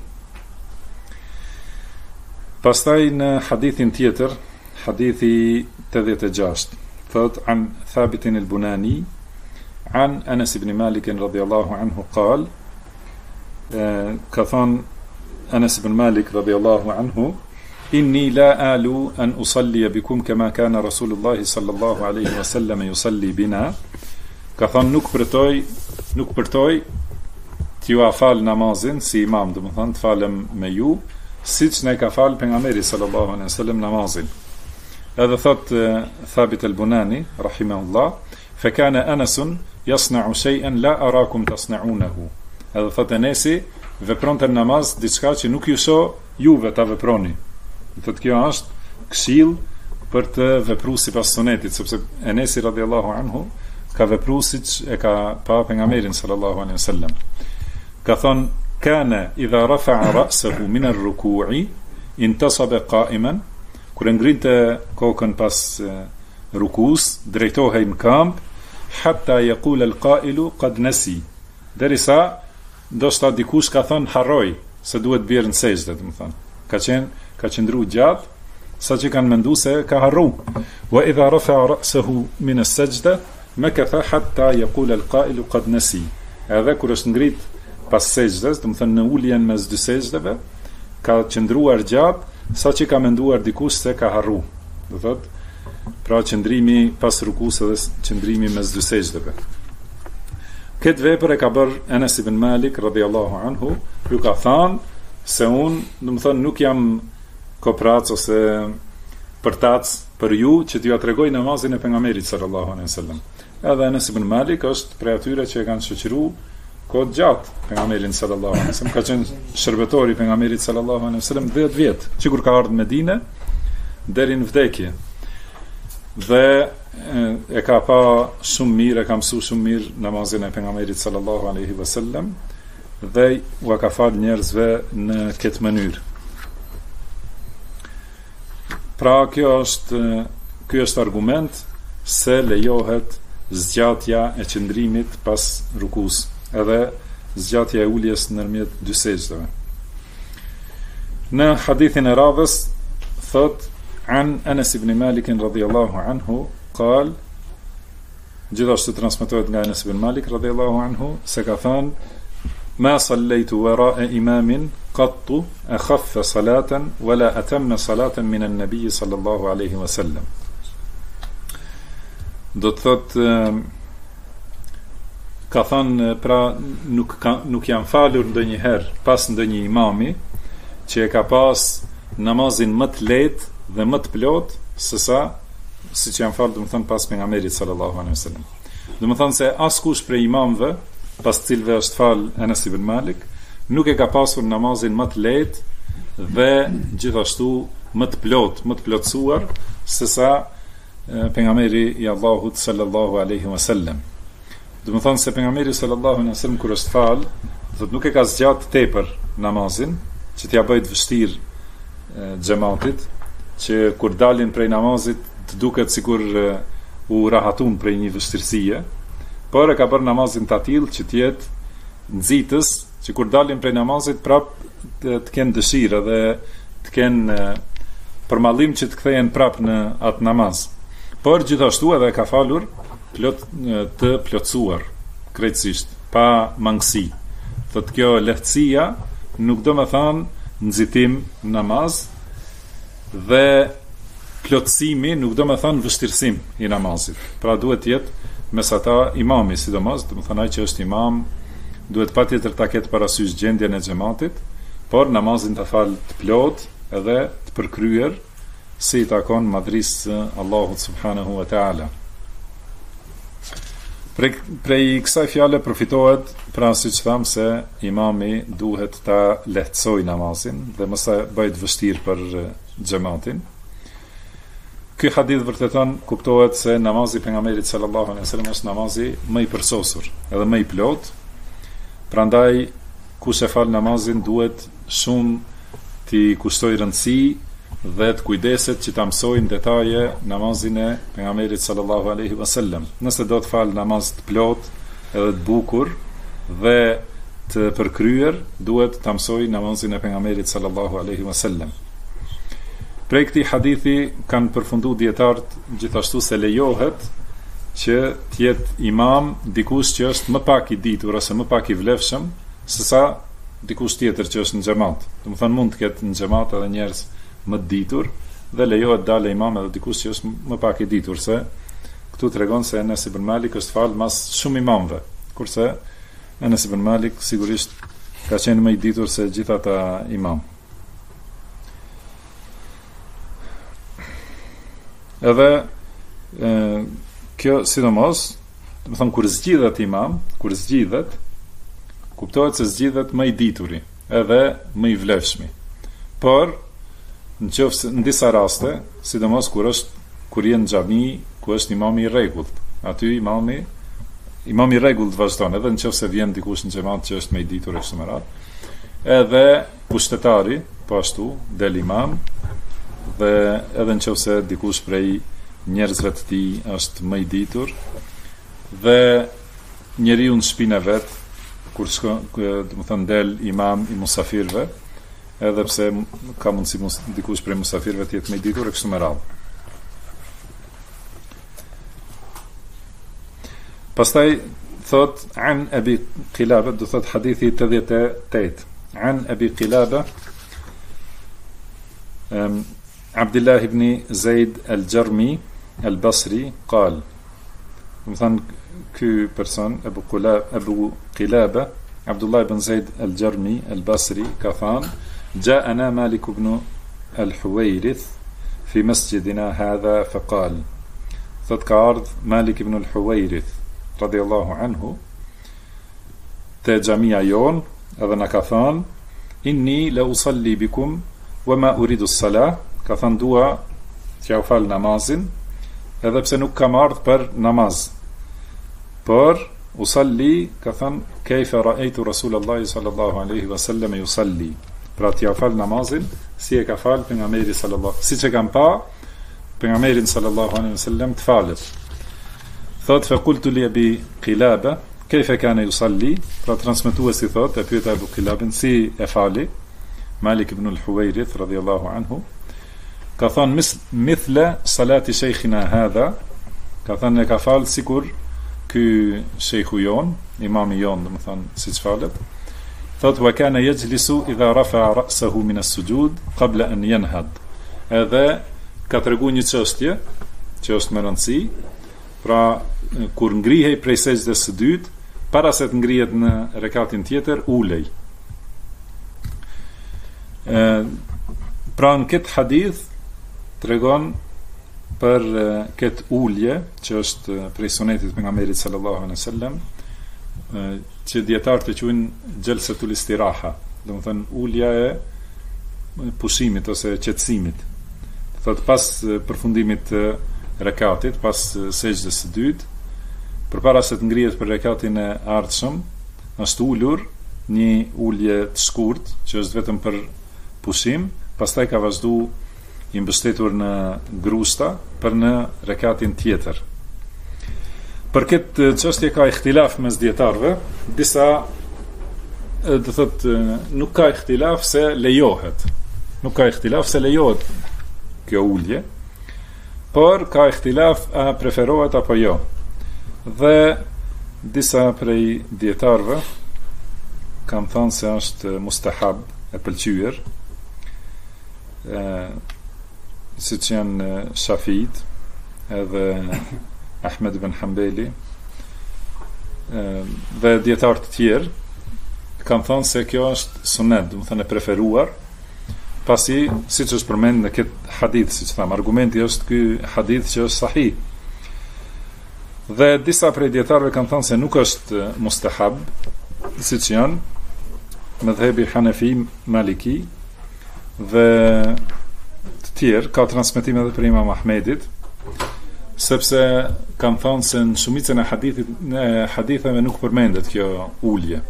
Pastaj në hadithin tjetër, hadithi 86, thot an Thabit al-Bunani an Anas ibn Malik radhiyallahu anhu qal, ka thon Anas ibn Malik radhiyallahu anhu, inni la alu an usalli bikum kama kana Rasulullah sallallahu alaihi wasallam yusalli bina. Ka thon nuk përtoj t'ju a fal namazin si imam, do të thonë të falem me ju, siç ne ka fal pejgamberi sallallahu alaihi wasallam namazin. Edhe thot Thabit al-Bunani rahimahullah, fa kana Anas yasna'u shay'an la arakum tasna'unahu. Edhe thot Anasi vepronte në namaz diçka që nuk ju shoh juve ta veproni. Thot kjo është këshill për të vepruar sipas sunetit, sepse Anasi radhiyallahu anhu ka vepruar siç e ka pa pejgamberin sallallahu alaihi wasallam. Ka thon kana idha rafa'a ra'sahu min ar-ruku'i intasaba qa'iman, kur ngrinte kokën pas rukus, drejtohej në këmbë, hatta yaqul al-qa'ilu qad nasi, derisa ndoshta dikush ka thon harroj se duhet bjerë në sejdë, do të thonë ka qëndruar gjatë saqë kanë menduar se ka harru. Wa idha rafa'a ra'sahu min as-sajda makatha hatta yaqul al-qa'ilu qad nasi. Edhe kur është ngrit pas sejdës, do të thonë në uljen mes dy sejdëve, ka qëndruar gjatë saqë ka menduar dikush se ka harru. Do thotë pra qëndrimi pas rukus edhe qëndrimi mes dy sejdëve. Këtë vepër e ka bërë Anas ibn Malik radhiyallahu anhu, ju ka thënë se unë, do të thonë, nuk jam koprac ose përtac për ju që t'ju tregoj namazin e pejgamberit sallallahu alaihi wasallam. Edhe Anas ibn Malik është prej atyre që e kanë shoqëruar kohë gjatë pejgamberin sallallahu alaihi wasallam, ka qenë shërbëtori i pejgamberit sallallahu alaihi wasallam 10 vjet, që kur ka ardhur në Medinë deri në vdekje. Dhe e ka pa shumë mirë, e ka mësuar shumë mirë namazin e pejgamberit sallallahu alaihi wasallam dhe u ka fal njerëzve në këtë mënyrë. Pra ky është argument se lejohet zgjatja e qëndrimit pas rukus, edhe zgjatja e uljes ndërmjet dy sejdëve. Në hadithin e radhës thot an Anas ibn Malik radhiyallahu anhu qal, gjithashtu transmetohet nga Anas ibn Malik radhiyallahu anhu se ka thënë ma sallaytu wara'a imamin qattu akhaffa salatan wala atamma salatan min an-nabi sallallahu alaihi wasallam. Do të thot ka thënë pra nuk jam falur ndonjëherë pas ndonjë imami që e ka pas namazin më të lehtë dhe më të plot sesa siç janë falë, do të thënë pas pejgamberit sallallahu alaihi wasallam. Do të thënë se askush prej imamëve pas cilëve është fal Anas ibn Malik nuk e ka pasur namazin më të lehtë dhe gjithashtu më të plotësuar sesa pejgamberi i Allahut sallallahu alaihi wasallam. Do të thënë se pejgamberi sallallahu alaihi wasallam kur është fal, thotë nuk e ka zgjat tepër namazin, që t'ia bëjë të vështirë xhamatit, që kur dalin prej namazit të duket sikur u rahatun prej një vështirësie, por e ka bërë namazin të atill që t'jetë nxitës, që kur dalin prej namazit prap të kenë dëshirë dhe të kenë përmallim që të kthehen prap në atë namaz. Por gjithashtu edhe ka falur të plotësuar krejtësisht, pa mangësi. Thotë kjo lehtësia nuk do me thanë nxitim namaz, dhe plotësimi nuk do me thanë vështirësim i namazit. Pra duhet jetë mes ata imami, sidomos, do të thonë ai që është imam, duhet patjetër ta ketë parasysh gjendjen e xhamatit, por namazin ta fal të plot edhe të përkryer si i takon madhrisë Allahut subhanahu wa taala. Prej kësaj fjale përfitohet, pra siç tham, se imami duhet ta lehtësoj namazin dhe mos ta bëjë të vështirë për xhamatin. Ky hadith vërteton kuptohet se namazi i pejgamberit sallallahu alaihi wasallam është namazi më i përsosur, edhe më i plot. Prandaj kush e fal namazin duhet shumë t'i kushtoj rëndësi dhe të kujdeset që ta mësojnë detaje namazin e pejgamberit sallallahu alaihi wasallam. Nëse do të fal namaz të plot edhe të bukur dhe të përkryer, duhet ta mësoj namazin e pejgamberit sallallahu alaihi wasallam. Prej këtij hadithi kanë përfunduar dietarët gjithashtu se lejohet që të jetë imam dikush që është më pak i ditur ose më pak i vlefshëm sesa dikush tjetër që është në xhamat. Do të thonë mund të ketë në xhamat edhe njerëz më të ditur dhe lejohet dalë imam edhe dikush që është më pak i ditur, se këtu tregon se Anas ibn Malik është fal mas shumë imamëve, kurse Anas ibn Malik sigurisht ka qenë më i ditur se gjithë ata imam. Edhe kjo sidomos, do të thonë kur zgjidhet imam, kur zgjidhet, kuptohet se zgjidhet më i dituri, edhe më i vlefshmi. Por në disa raste, sidomos kur jenë në xhami, ku është imami i rregullt, aty imami i rregullt vazhdon, edhe nëse vjen dikush në xhamat që është më i ditur e kështu me radhë. Edhe pushtetari, po ashtu, del imam, dhe edhe nëse dikush prej njerëzve të tij është më i ditur, dhe njeriu në shtëpinë e vet, kur shkon, do të thonë del imam i musafirëve, edhe pse ka mundësi dikush prej musafirëve të jetë më i ditur e kështu me radhë. Pastaj thot an Abi Qilaba, do thot hadithi 88. An Abi Qilaba Abdullah ibn Zaid al-Jarmi al-Basri قال, do thon ky person Abu Qilaba Abdullah ibn Zaid al-Jarmi al-Basri ka thënë جاءنا مالك بن الحويرث في مسجدنا هذا فقال, thot ka ardh Malik ibn al-Huwairith radiallahu anhu te xhamia jon, edhe na ka thënë inni la usalli bikum wa ma uridu as-salah, ka thënë dua t'ja u fal namazin, edhe pse nuk kam ardh për namaz, por usalli, ka thënë kayfa ra'aytu Rasulullahi sallallahu alaihi wasallam yusalli, pra t'ja u fal namazin si e ka fal pejgamberi sallallahu, siç e kam pa pejgamberin sallallahu alaihi wasallam të falet. Thot fa qultu li Abi Qilaba kayfa kana yusalli, pra transmetuesi thot e pyeta Abu Qilabin si e fali Malik ibn al-Huwairith radiyallahu anhu, ka thënë mithla salati shaykhina hadha, ka thënë e ka fal sikur ky sheikhu jon, imami jon, do të thonë siç falet. Thot wa kana yajlisu idha rafa'a ra'sahu min as-sujud qabla an yanhad, edhe ka tregu një çështje që është më rëndësi, pra kur ngrihej prej sejdës së dytë, para se të ngrihet në rekatin tjetër, ulej. Pra në këtë hadith tregon për këtë ulje që është prej sunetit pejgamberit sallallahu alaihi wasallam, që dietarët e quajnë gjelsetul istiraha, do të thënë ulja e pushimit ose qetësimit. Thot pas përfundimit të rekatit, pas sejdës së dytë, përpara se të ngrihet për rekatin e ardhshëm, është ulur një ulje të shkurt, që është vetëm për pushim, pastaj ka vazhdu i mbështetur në grushta për në rekatin tjetër. Për këtë çështje ka ihtilaf mes dietarëve, disa do thot nuk ka ihtilaf se lejohet. Nuk ka ihtilaf se lejohet kjo ulje, por ka ihtilaf a preferohet apo jo. Dhe disa prej dietarëve kanë thënë se është mustahab, e pëlqyer, siç janë Shafiit edhe Ahmed ibn Hanbali dhe dietarë të tjerë kanë thënë se kjo është sunet, do të thënë e preferuar, pasi siç është përmend në këtë hadith, siç tham, argumenti është ky hadith që është sahih. Dhe disa prej dietarëve kanë thënë se nuk është mustahab, siç janë mëdhhebi Hanefi, Maliki dhe të tjerë, ka transmetime edhe për Imam Ahmedit, sepse kanë thënë se në shumicën e haditheve nuk përmendet kjo ulje.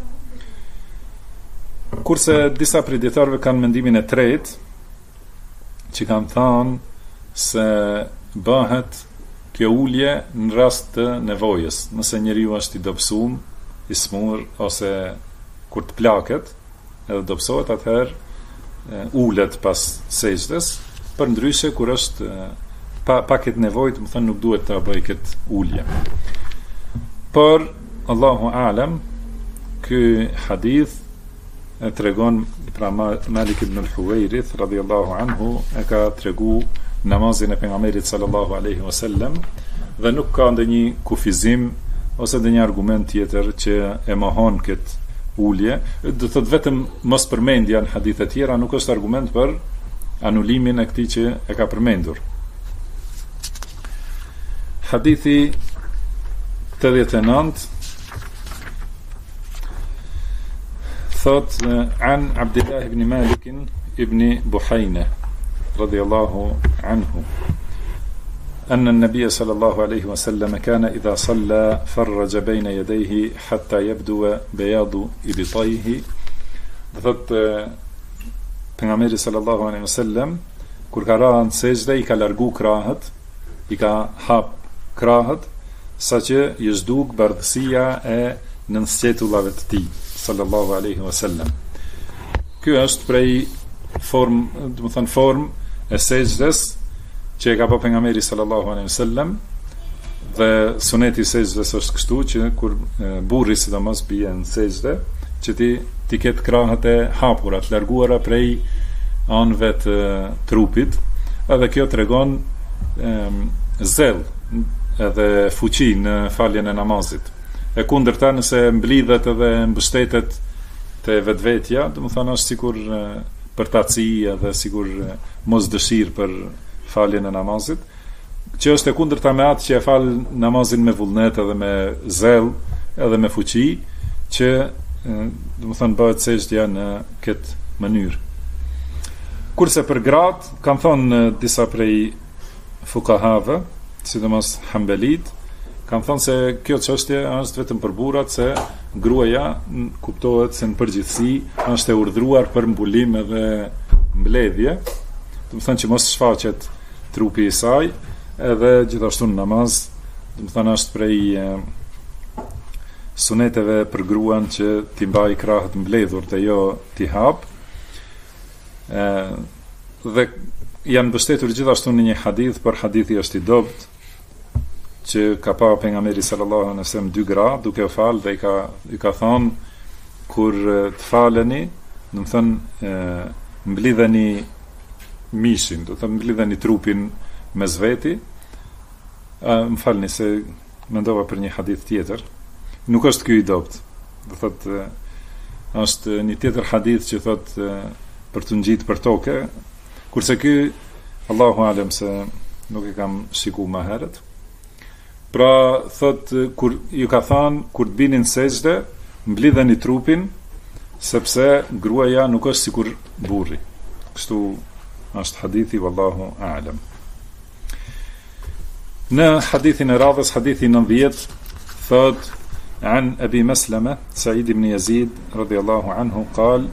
Kurse disa prej dietarëve kanë mendimin e tretë, që kanë thënë se bëhet kjo ulje në rast të nevojës, nëse njeriu është i dobësuar, i smur, ose kur të plaket, edhe dobësohet, atëherë ulet pas sejdës, për ndryshe kur është pa këtë nevojë, më thënë nuk duhet të bëj këtë ulje. Por Allahu alem, ky hadith e tregon, pra Malik ibn al-Huwairith radiyallahu anhu e ka tregu namazin e pejgamberit sallallahu alaihi wasallam, dhe nuk ka ndonjë kufizim ose dhe një argument tjetër që e mohon këtë ulje, do thot vetëm mos përmendja në hadithe tjera nuk është argument për anulimin e këtij që e ka përmendur. Hadithi 89 thot an Abdullah ibn Malik ibn Buhayna radiyallahu anhu أن النبي صلى الله عليه وسلم كان إذا صلى فرج بين يديه حتى يبدو بياض إبطيه. Thot pejgamberi sallallahu alaihi wasallam kur ka rënë sejdë i ka largu krahët, i ka hap krahët saqë i zhduk bardhësia e nënskjetullave të tij sallallahu alaihi wasallam. Ky është prej formë e sejdës që e ka pa pejgamberi sallallahu alaihi wasallam, dhe suneti i sejdës është kështu që kur burri sidomos bie në sejdë që ti ketë krahët e hapura, të larguara prej anëve të trupit, edhe kjo tregon zell edhe fuqi në faljen e namazit. E kundërta nëse mblidhet edhe mbështetet te vetvetja, domethënë është sikur përtaci edhe sikur mos dëshirë për faljen e namazit, që është e kundërta me atë që e fal namazin me vullnet edhe me zell edhe me fuqi, që domethënë bëhet sejdja në këtë mënyrë. Kurse për gratë, kanë thonë disa prej fukahave, sidomos Hanbelit, kanë thonë se kjo çështje është vetëm për burrat, se gruaja kuptohet se në përgjithësi është e urdhëruar për mbulim edhe mbledhje, domethënë që mos shfaqet trupi i saj, edhe gjithashtu në namaz, domethënë është prej suneteve për gruan që t'i mbaj krahët mbledhur dhe jo t'i hap. Dhe janë mbështetur gjithashtu në një hadith, për hadithi është i dobët, që ka pa pejgamberi sallallahu alaihi wasallam dy gra duke u fal dhe i ka thonë kur të faleni, domethënë mblidheni mishin, do të mblidheni trupin mes veti. Më falni se mendova për një hadith tjetër. Nuk është ky i dobët. Do thotë është një tjetër hadith që thotë për të ngjitur për tokë, kurse ky Allahu alem se nuk e kam shikuar më herët. Pra thotë kur ju ka thënë kur të binin sejdë, mblidheni trupin, sepse gruaja nuk është sikur burri. Kështu është hadithi, wallahu a'lam. Në hadithin e radhës, hadithi 90, thot an Abi Maslama Sa'id ibn Yazid radiyallahu anhu قال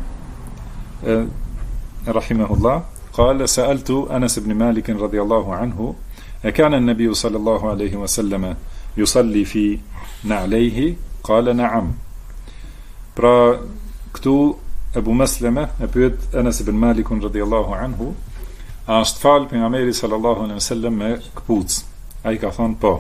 رحمه الله قال سألت أنس بن مالك رضي الله عنه أكان النبي صلى الله عليه وسلم يصلي في نعليه قال نعم. Pra këtu Abu Maslama e pyet Anas ibn Malikun radiyallahu anhu, a është fal pejgamberi sallallahu alaihi wasallam me këpucë? Ai ka thonë po.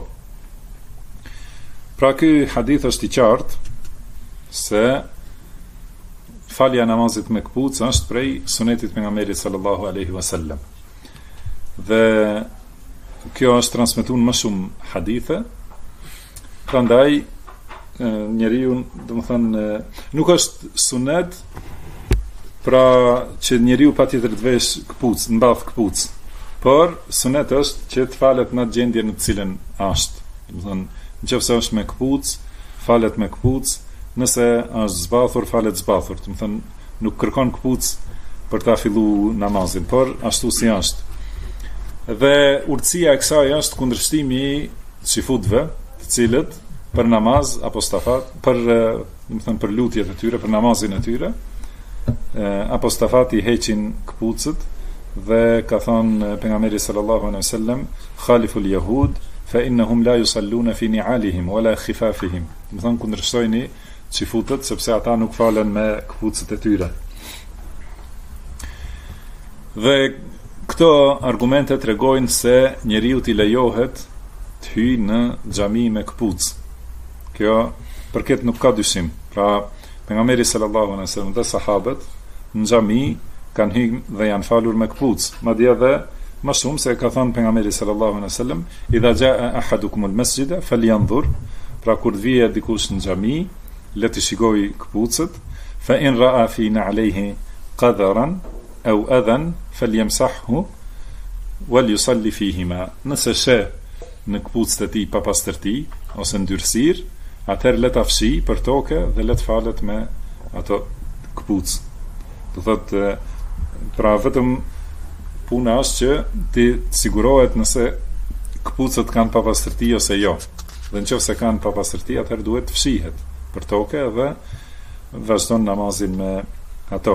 Pra ky hadith është i qartë se falja namazit me këpucë është prej sunetit pejgamberit sallallahu alaihi wasallam. Dhe kjo është transmetuar më shumë hadithe. Prandaj njeriu, domethënë, nuk është sunet pra që njeriu patjetër të vesh këpucë, mbath këpucë, por sunet është që të falet në gjendje në të cilën është. Domethënë, nëse është me këpucë, falet me këpucë, nëse është zbathur, falet zbathur. Domethënë, nuk kërkon këpucë për ta filluar namazin, por ashtu si është. Dhe urtësia e kësaj është kundërshtimi i xifutëve, të cilët për namaz apostafat, domethënë për lutjet e tyre, për namazin e tyre, apostafati heqin këpucët, dhe ka thënë pejgamberi sallallahu alaihi wasallam khaliful yahud fa innahum la yusalluna fi ni'alihim wala khifafihim. Domethënë kundërshtojni xifutët sepse ata nuk falen me këpucët e tyre. Dhe këto argumente tregojnë se njeriu t'i lejohet të hyjë në xhami me këpucë. Kjo për këtë nuk ka dyshim. Pra pejgamberi sallallahu alaihi wasallam dhe sahabët në xhami kanë hyrë dhe janë falur me këpucë. Madje edhe më shumë se ka thënë pejgamberi sallallahu alaihi wasallam idha jaa ahadukum al-masjida falyanzur Pra kur vije dikush në xhami, le të shikoj këpucët, fa in ra'a fi na'alayhi qadharan aw adhan falyamsahhu wal yusalli fihima. Nëse sheh në këpucët e tij papastërti ose ndyrësirë, atëherë le ta fshi për tokë dhe le të falet me ato këpucë. Do thotë, pra vetëm puna është që ti sigurohet nëse këpucët kanë papastërti ose jo. Dhe nëse kanë papastërti, atëherë duhet të fshihet për tokë dhe vazhdon namazin me ato.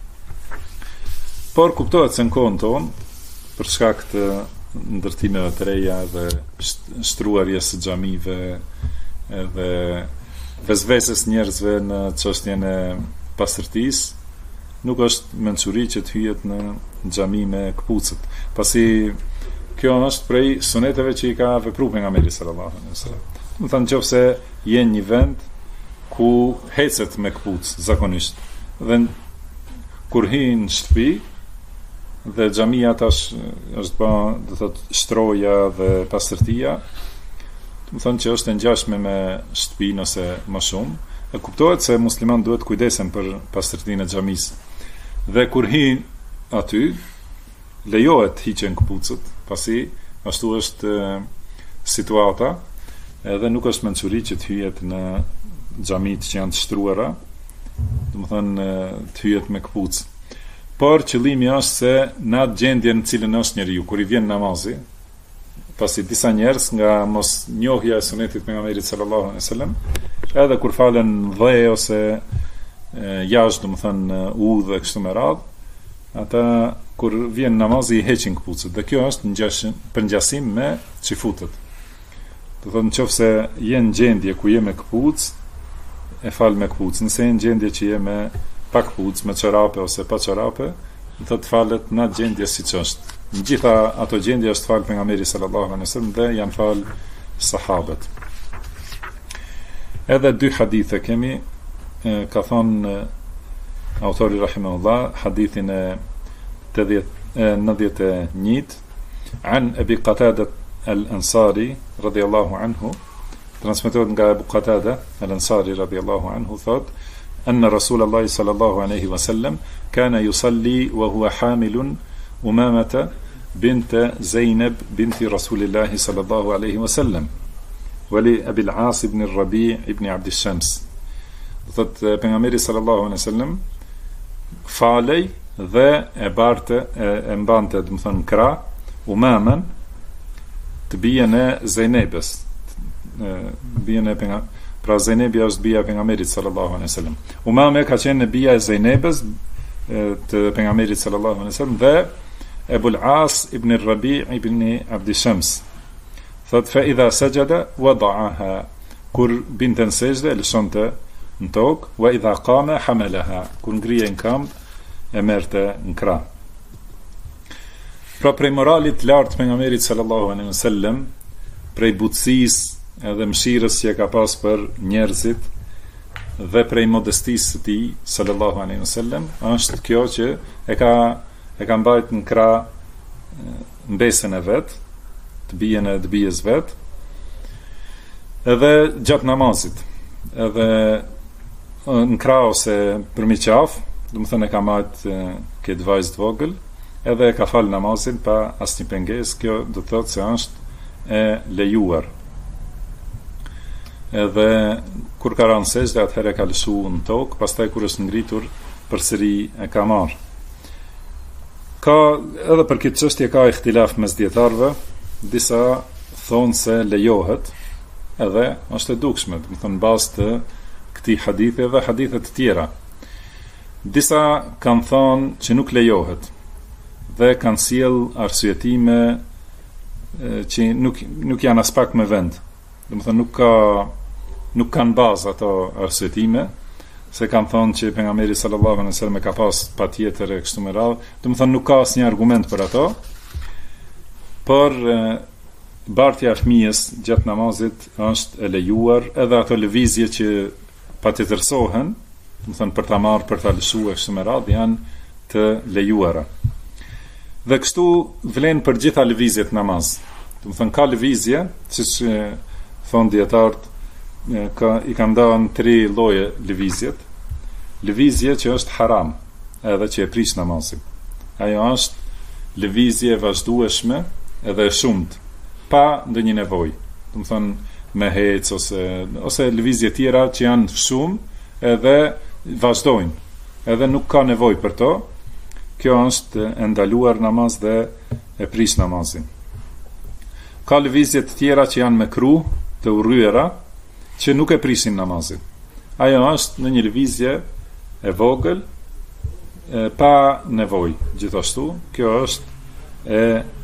Por kuptohet se në kohën tonë, për shkak të ndërtimeve të reja dhe shtruarjes së xhamive dhe vezveses njerëzve në çështjen e pastërtisë, nuk është mençuri që të hyjet në xhami me këpucët. Pasi kjo është prej suneteve që i ka vepruar pejgamberi sallallahu alaihi wasallam. Do thënë nëse je në një vend ku hecet me këpucë zakonisht, dhe kur hin në shtëpi dhe xhamia tash është ba, do thotë shtroja dhe pastërtia, do thënë që është e ngjashme me shtëpinë ose më shumë, e kuptohet se musliman duhet kujdesen për pastërtinë e xhamisë. Dhe kur hin aty, lejohet hiqen këpucët, pasi ashtu është situata, edhe nuk është mençuri që të hyjet në xhamit që janë të shtruara, domethënë të hyjet me këpucë. Por qëllimi është se në atë gjendje në cilën është njeriu kur i vjen namazi, pasi disa njerëz nga mos njohja e sunetit pejgamberit sallallahu alaihi wasallam, edhe kur falen dhe ose jashtë, domethënë udhë kështu me radhë, ata kur vjen namazi i heqin këpucët, dhe kjo është përngjasim me çifutët. Do thotë nëse je në gjendje ku je me këpucë, e fal me këpucë. Nëse je në gjendje që je me pa këpucë, me çorape ose pa çorape, do të falet në atë gjendje siç është. Në gjitha ato gjendje është fal pejgamberi sallallahu alaihi wasallam dhe janë fal sahabët. Edhe dy hadithe kemi, ka thonë autori rahimahullah, hadithin e 91 an Abi Qatada al-Ansari radiyallahu anhu, transmetohet nga Abu Qatada al-Ansari radiyallahu anhu, thot anna Rasulullah sallallahu alaihi wasallam kana yusalli wa huwa hamilun Umamata bint Zainab binti Rasulillah sallallahu alaihi wasallam wa li Abi al-As ibn al-Rabi' ibn Abd al-Shams. Thot pejgamberi sallallahu alaihi wasallam falej dhe e barte e mbante, do të thonë krah Umamen, të bijën e Zainabës, bijën e pra Zainabja është bija e pejgamberit sallallahu alaihi wasallam. Umame ka qenë bija e Zainabës të pejgamberit sallallahu alaihi wasallam dhe Abu al-As ibn al-Rabi' ibn Abd al-Shams. Thot fa idha sajada wada'aha, kur binte në sejdë lëshonte në tokë, wa idha qama hamalaha, kur ngrihej në këmbë e merrte në krah. Pra prej moralit lartë pejgamberit sallallahu alaihi wasallam, prej butësisë edhe mëshirës që ka pas për njerëzit dhe prej modestisë së tij sallallahu alaihi wasallam, është kjo që e ka mbajt në krah mbesën e vet, të bijën e të bijës vet, edhe gjatë namazit, edhe në krah ose përmi qaf, do të thënë e ka marrë këtë vajzë të vogël, edhe e ka falë namazin pa asnjë pengesë. Kjo do të thotë se është e lejuar. Edhe kur ka rënë sejdë, atëherë ka lëshuar në tokë, pastaj kur është ngritur, përsëri e ka marrë. Ka edhe për këtë çështje ka ihtilaf mes dietarëve, disa thonë se lejohet, edhe është e dukshme, do të thonë bazë të këtij hadithi dhe hadithe të tjera. Disa kanë thonë që nuk lejohet dhe kanë sjell arsyetime që nuk janë as pak me vend. Do të thonë nuk kanë bazë ato arsyetime, se kanë thonë që pejgamberi sallallahu alaihi wasallam ka pas patjetër e kështu me radhë. Do të thonë nuk ka asnjë argument për ato. Por bartja e fëmijës gjatë namazit është e lejuar, edhe ato lëvizje që patjetërsohen, do të thonë për ta marrë, për ta lëshuar kështu me radhë, janë të lejuara. Dhe kështu vlen për gjitha lëvizjet namaz. Do të thonë ka lëvizje, siç thon dietarët, i kam dhënë 3 lloje lëvizjet. Lëvizje që është haram, edhe që e prish namazin. Ajo është lëvizje e vazhdueshme edhe e shumt, pa ndonjë nevojë. Do të thonë me hec ose lëvizje tjera që janë shumë edhe vazhdojnë, edhe nuk ka nevojë për to. Kjo është e ndaluar namaz dhe e prish namazin. Ka lëvizje të tjera që janë mekruh, të urryera, që nuk e prishin namazin. Ajo është në një lëvizje e vogël, pa nevojë. Gjithashtu, kjo është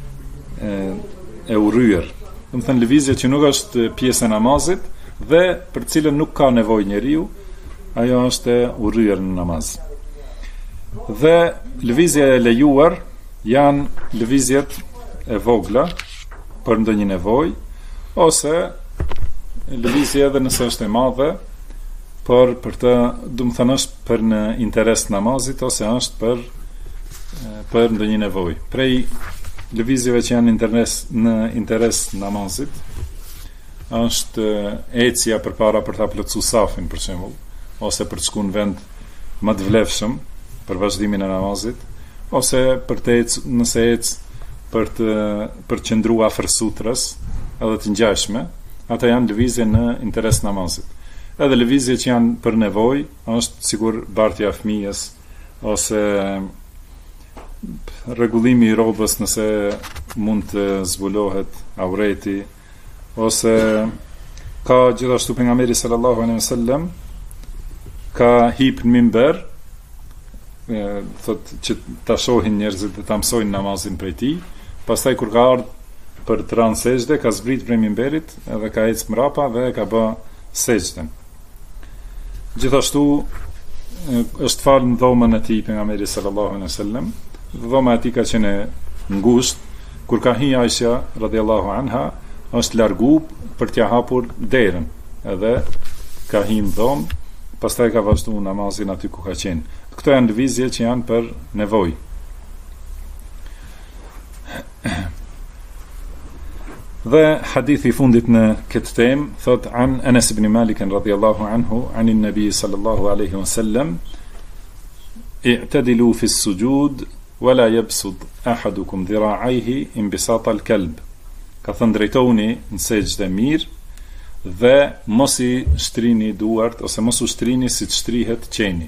e urryer. Do të thënë lëvizje që nuk është pjesë e namazit dhe për cilën nuk ka nevojë njeriu, ajo është e urryer në namaz. Dhe lëvizja e lejuar janë lëvizjet e vogla për ndonjë nevojë, ose lëvizje edhe nëse është e madhe, por për të, do të thënë është për në interes namazit ose është për ndonjë nevojë. Prej lëvizjeve që janë në interes namazit është ecja përpara për ta plotësuar safin, për shembull, ose për të shkuar në vend më të vlefshëm për vazhdimin e namazit, ose për të nëse për të qëndruar afër sutrës edhe të ngjashme, ata janë lëvizje në interes namazit. Edhe lëvizje që janë për nevojë është sigur bartja e fëmijës ose rregullimi i rrobës nëse mund të zbulohet aureti, ose ka gjithashtu pejgamberi sallallahu alaihi wasallam ka hip në minber, thotë që ta shohin njerëzit dhe ta mësojnë namazin prej tij, pastaj kur ka ardhur për të rënë sejdë, ka zbrit prej minberit edhe ka ecë mrapa dhe ka bë sejdën. Gjithashtu është falë në dhomën e tij pejgamberi sallallahu alaihi wasallam. Dhoma e tij ka qenë ngushtë, kur ka hi Aisha radhiyallahu anha, është largu për t'ia hapur derën, edhe ka hi në dhomë, pastaj ka vazhduar namazin aty ku ka qenë. Këto janë lëvizje që janë për nevojë. Dhe hadithi i fundit në këtë temë thot an Anas ibn Malik radhiyallahu anhu anin nabi sallallahu alaihi wasallam i'tadilu fi as-sujud wala yabsud ahadukum dhira'ayhi inbisat al-kalb. Ka thënë drejtoni në sejdë mirë dhe mos i shtrini duart ose mos u shtrini siç shtrihet qeni.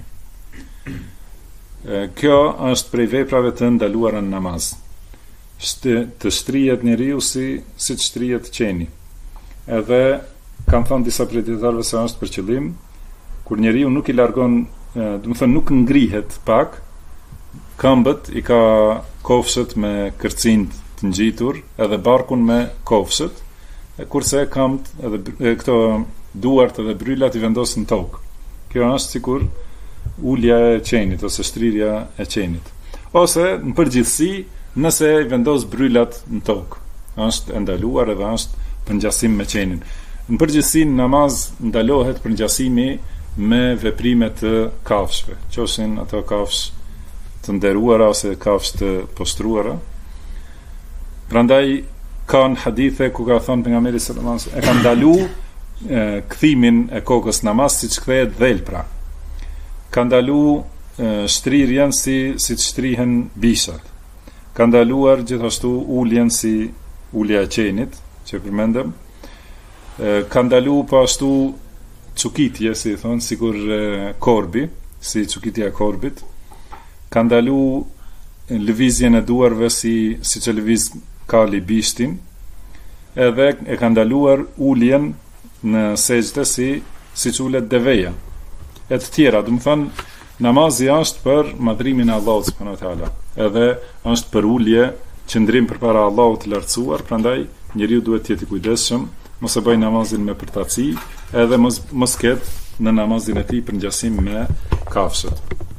Kjo është prej veprave të ndaluara në namaz. Të shtrihet njeriu si shtrihet qeni. Edhe kanë thënë disa prej dietarëve se është për qëllim kur njeriu nuk i largon, do të thënë nuk ngrihet pak, këmbët i ka kofshët me kërcinë të ngjitur, edhe barkun me kofshët, kurse këmbët edhe këto duart edhe brylat i vendos në tokë. Kjo është sikur ulja e qenit ose shtrirja e qenit. Ose në përgjithësi nëse vendos brylat në tokë, është e ndaluar edhe është për ngjasim me qenin. Në përgjithësi në namaz ndalohet për ngjasimi me veprime të kafshëve, qofshin ato kafshë të nderuara ose kafshë të postruara. Prandaj kanë hadithe ku ka thënë pejgamberi sallallahu alajhi wasallam e ka ndaluar kthimin e kokës namaz siç kthehet dhelpra. Ka ndaluar shtrirjen si shtrihen bishat. Ka ndaluar gjithashtu uljen si ulja e qenit, që përmendëm. Ka ndaluar po ashtu çukitje, si thon, sikur korbi, si çukitja e korbit. Ka ndaluar lëvizjen e duarve si që lëviz kali bishtin, edhe e ka ndaluar uljen në sejdë si që ulet deveja. E të tjera, do të thonë, namazi është për madhrimin e Allahut subhanahu wa taala, edhe është për ulje, qëndrim përpara Allahut të lartësuar, prandaj njeriu duhet të jetë i kujdesshëm, mos e bëj namazin me përtaci, edhe mos ketë në namazin e tij për ngjasim me kafshët.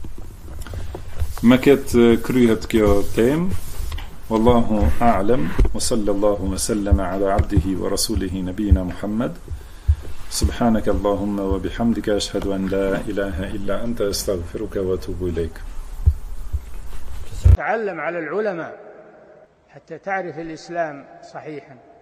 Me këtë kryhet kjo temë. Wallahu a'lam wa sallallahu wa sallama ala abdihi wa rasulihi nabiyina Muhammad. سبحانك اللهم وبحمدك أشهد أن لا إله إلا أنت أستغفرك وأتوب إليك. تعلم على العلماء حتى تعرف الإسلام صحيحا.